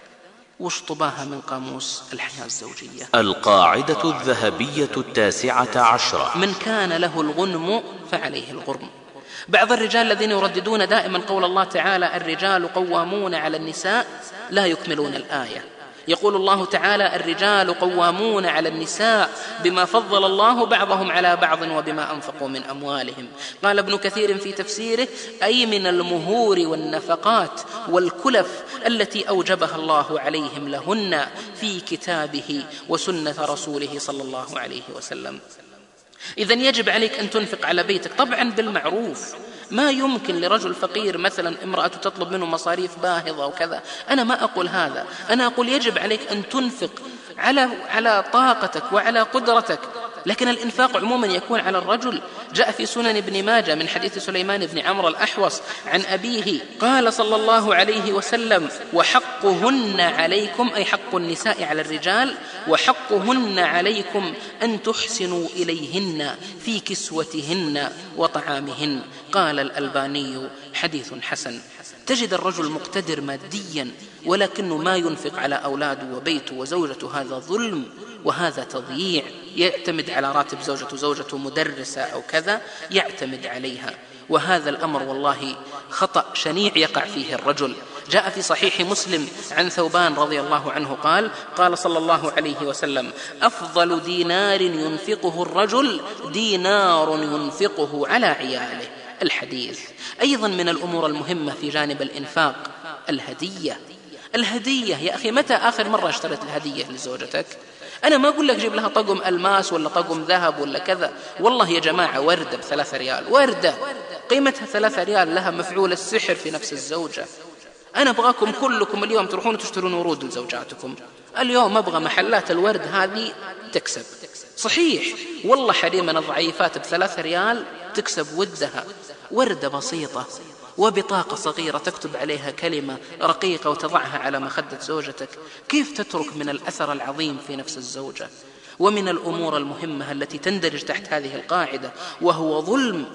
واشطباها من قاموس الحياة الزوجية. القاعدة الذهبية التاسعة عشرة: من كان له الغنم فعليه الغرم. بعض الرجال الذين يرددون دائما قول الله تعالى: الرجال قوامون على النساء، لا يكملون الآية. يقول الله تعالى: الرجال قوامون على النساء بما فضل الله بعضهم على بعض وبما أنفقوا من أموالهم. قال ابن كثير في تفسيره: أي من المهور والنفقات والكلف التي أوجبها الله عليهم لهن في كتابه وسنة رسوله صلى الله عليه وسلم. إذن يجب عليك أن تنفق على بيتك، طبعا بالمعروف. ما يمكن لرجل فقير مثلا امرأة تطلب منه مصاريف باهظة وكذا، أنا ما أقول هذا، أنا أقول يجب عليك أن تنفق على على طاقتك وعلى قدرتك، لكن الإنفاق عموما يكون على الرجل. جاء في سنن ابن ماجه من حديث سليمان بن عمرو الأحوص عن أبيه قال صلى الله عليه وسلم: وحقهن عليكم، أي حق النساء على الرجال، وحقهن عليكم أن تحسنوا إليهن في كسوتهن وطعامهن. قال الألباني: حديث حسن. تجد الرجل مقتدر ماديا ولكنه ما ينفق على أولاده وبيته وزوجته، هذا ظلم وهذا تضييع. يعتمد على راتب زوجته، زوجته مدرسة أو كذا يعتمد عليها، وهذا الأمر والله خطأ شنيع يقع فيه الرجل. جاء في صحيح مسلم عن ثوبان رضي الله عنه قال: قال صلى الله عليه وسلم: أفضل دينار ينفقه الرجل دينار ينفقه على عياله. الحديث. أيضا من الأمور المهمة في جانب الإنفاق الهدية. الهدية يا أخي، متى آخر مرة اشتريت الهدية لزوجتك؟ أنا ما أقول لك جيب لها طقم ألماس ولا طقم ذهب ولا كذا، والله يا جماعة وردة بثلاثة ريال، وردة قيمتها ثلاثة ريال لها مفعول السحر في نفس الزوجة. أنا أبغاكم كلكم اليوم تروحون تشترون ورود لزوجاتكم. اليوم أبغى محلات الورد هذه تكسب. صحيح والله حريمنا الضعيفات بثلاثة ريال تكسب ودها، وردة بسيطة وبطاقة صغيرة تكتب عليها كلمة رقيقة وتضعها على مخدة زوجتك، كيف تترك من الأثر العظيم في نفس الزوجة؟ ومن الأمور المهمة التي تندرج تحت هذه القاعدة وهو ظلم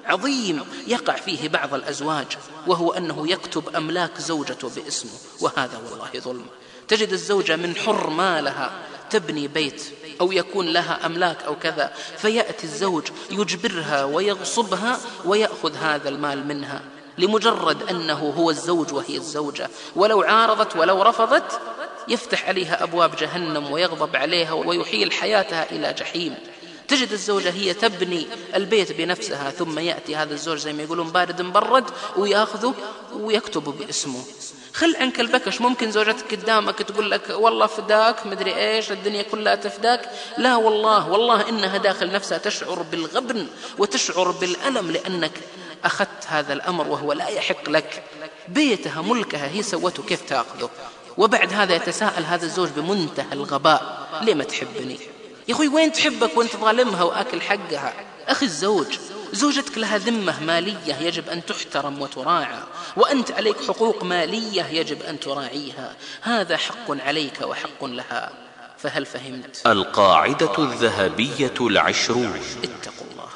عظيم يقع فيه بعض الأزواج، وهو أنه يكتب أملاك زوجته باسمه، وهذا والله ظلم. تجد الزوجة من حر مالها تبني بيت أو يكون لها أملاك أو كذا، فيأتي الزوج يجبرها ويغصبها ويأخذ هذا المال منها لمجرد أنه هو الزوج وهي الزوجة، ولو عارضت ولو رفضت يفتح عليها أبواب جهنم ويغضب عليها ويحيل حياتها إلى جحيم. تجد الزوجة هي تبني البيت بنفسها، ثم يأتي هذا الزوج زي ما يقولون بارد مبرد ويأخذه ويكتب باسمه. خل عنك البكش، ممكن زوجتك قدامك تقول لك والله فداك مدري إيش، الدنيا كلها تفداك، لا والله والله إنها داخل نفسها تشعر بالغبن وتشعر بالألم لأنك أخذت هذا الأمر وهو لا يحق لك. بيتها ملكها هي سوته، كيف تأخذه؟ وبعد هذا يتساءل هذا الزوج بمنتهى الغباء، ليه ما تحبني يا أخوي؟ وين تحبك وانت ظالمها وآكل حقها؟ أخي الزوج، زوجتك لها ذمة مالية يجب أن تحترم وتراعى، وأنت عليك حقوق مالية يجب أن تراعيها، هذا حق عليك وحق لها. فهل فهمت؟ القاعدة الذهبية العشرون: اتقوا الله.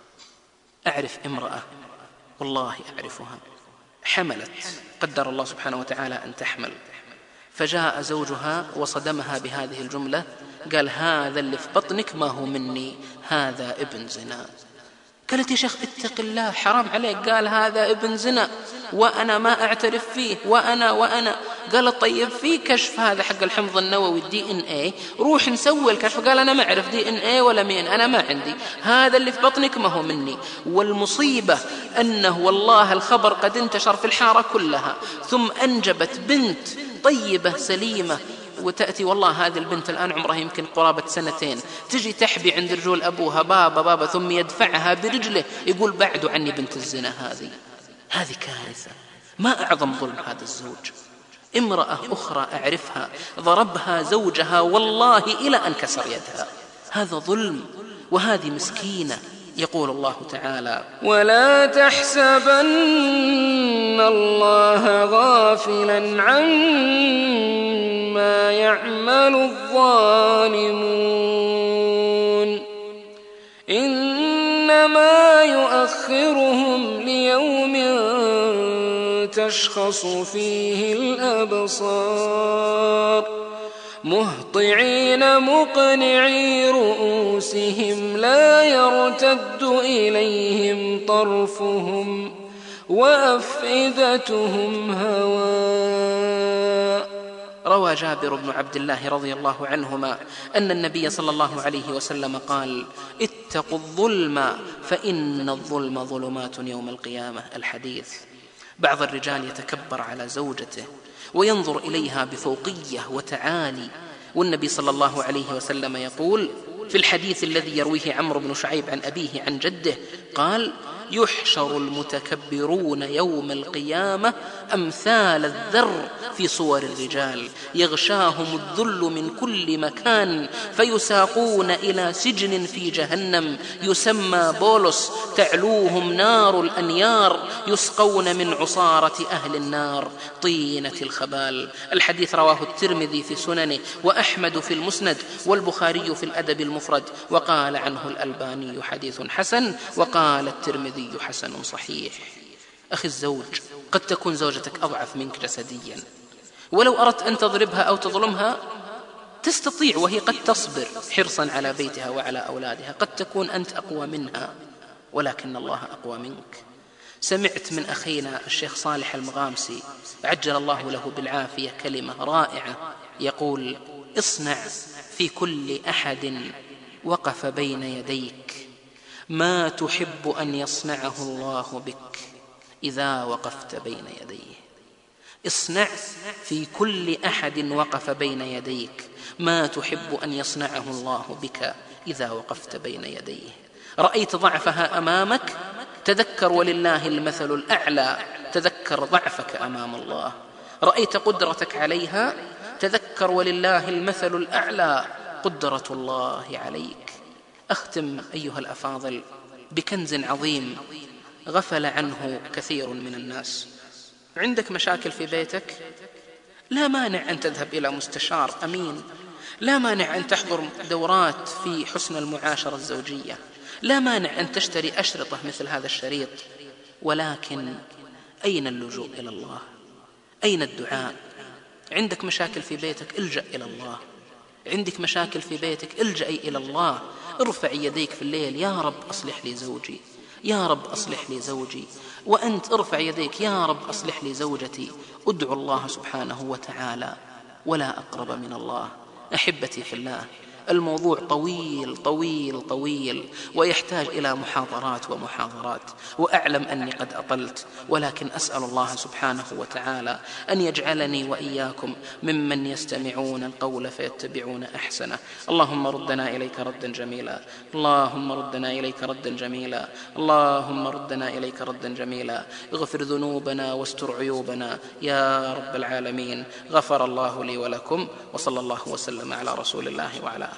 أعرف امرأة والله أعرفها، حملت، قدر الله سبحانه وتعالى أن تحمل، فجاء زوجها وصدمها بهذه الجملة، قال هذا اللي في بطنك ما هو مني، هذا ابن زنا. قالت يا شيخ اتق الله حرام عليك. قال هذا ابن زنا وأنا ما أعترف فيه، وأنا وأنا قال طيب في كشف هذا حق الحمض النووي الدي ان اي، روح نسوي الكشف. قال أنا ما أعرف دي ان اي ولا مين، أنا ما عندي، هذا اللي في بطنك ما هو مني. والمصيبة أنه والله الخبر قد انتشر في الحارة كلها، ثم أنجبت بنت طيبة سليمة، وتأتي والله هذه البنت الآن عمرها يمكن قرابة سنتين، تجي تحبي عند رجول أبوها بابا بابا، ثم يدفعها برجله يقول بعدوا عني بنت الزنا هذه. هذه كارثة، ما أعظم ظلم هذا الزوج. امرأة أخرى أعرفها ضربها زوجها والله إلى أن كسر يدها، هذا ظلم، وهذه مسكينة. يقول الله تعالى ولا تحسبن الله غافلا عما يعمل الظالمون إنما يؤخرهم ليوم تشخص فيه الأبصار مهطعين مقنعي رؤوسهم لا يرتد إليهم طرفهم وأفئدتهم هواء. روى جابر بن عبد الله رضي الله عنهما أن النبي صلى الله عليه وسلم قال اتقوا الظلم فإن الظلم ظلمات يوم القيامة. الحديث. بعض الرجال يتكبر على زوجته وينظر إليها بفوقية وتعالي، والنبي صلى الله عليه وسلم يقول في الحديث الذي يرويه عمرو بن شعيب عن أبيه عن جده قال يحشر المتكبرون يوم القيامة أمثال الذر في صور الرجال يغشاهم الذل من كل مكان فيساقون إلى سجن في جهنم يسمى بولس تعلوهم نار الأنيار يسقون من عصارة أهل النار طينة الخبال. الحديث رواه الترمذي في سننه وأحمد في المسند والبخاري في الأدب المفرد، وقال عنه الألباني حديث حسن، وقال الترمذي حسن صحيح. أخي الزوج، قد تكون زوجتك أضعف منك جسديا، ولو أردت أن تضربها أو تظلمها تستطيع، وهي قد تصبر حرصا على بيتها وعلى أولادها. قد تكون أنت أقوى منها ولكن الله أقوى منك. سمعت من أخينا الشيخ صالح المغامسي عجل الله له بالعافية كلمة رائعة يقول اصنع في كل أحد وقف بين يديك ما تحب أن يصنعه الله بك إذا وقفت بين يديه. اصنع في كل أحد وقف بين يديك ما تحب أن يصنعه الله بك إذا وقفت بين يديه. رأيت ضعفها أمامك، تذكر ولله المثل الأعلى، تذكر ضعفك أمام الله. رأيت قدرتك عليها، تذكر ولله المثل الأعلى، قدرة الله عليك. أختم أيها الأفاضل بكنز عظيم غفل عنه كثير من الناس. عندك مشاكل في بيتك، لا مانع أن تذهب إلى مستشار أمين، لا مانع أن تحضر دورات في حسن المعاشرة الزوجية، لا مانع أن تشتري أشرطة مثل هذا الشريط، ولكن أين اللجوء إلى الله؟ أين الدعاء؟ عندك مشاكل في بيتك، الجأ إلى الله. عندك مشاكل في بيتك، الجأي إلى الله. ارفع يديك في الليل: يا رب أصلح لي زوجي، يا رب أصلح لي زوجي. وأنت ارفع يديك: يا رب أصلح لي زوجتي. ادعو الله سبحانه وتعالى، ولا أقرب من الله. أحبتي في الله، الموضوع طويل طويل طويل ويحتاج إلى محاضرات ومحاضرات، وأعلم أني قد أطلت، ولكن أسأل الله سبحانه وتعالى أن يجعلني وإياكم ممن يستمعون القول فيتبعون أحسنه. اللهم ردنا إليك ردا جميلا، اللهم ردنا إليك ردا جميلا، اللهم ردنا إليك ردا جميلا. اغفر ذنوبنا واستر عيوبنا يا رب العالمين. غفر الله لي ولكم، وصلى الله وسلم على رسول الله وعلى آله.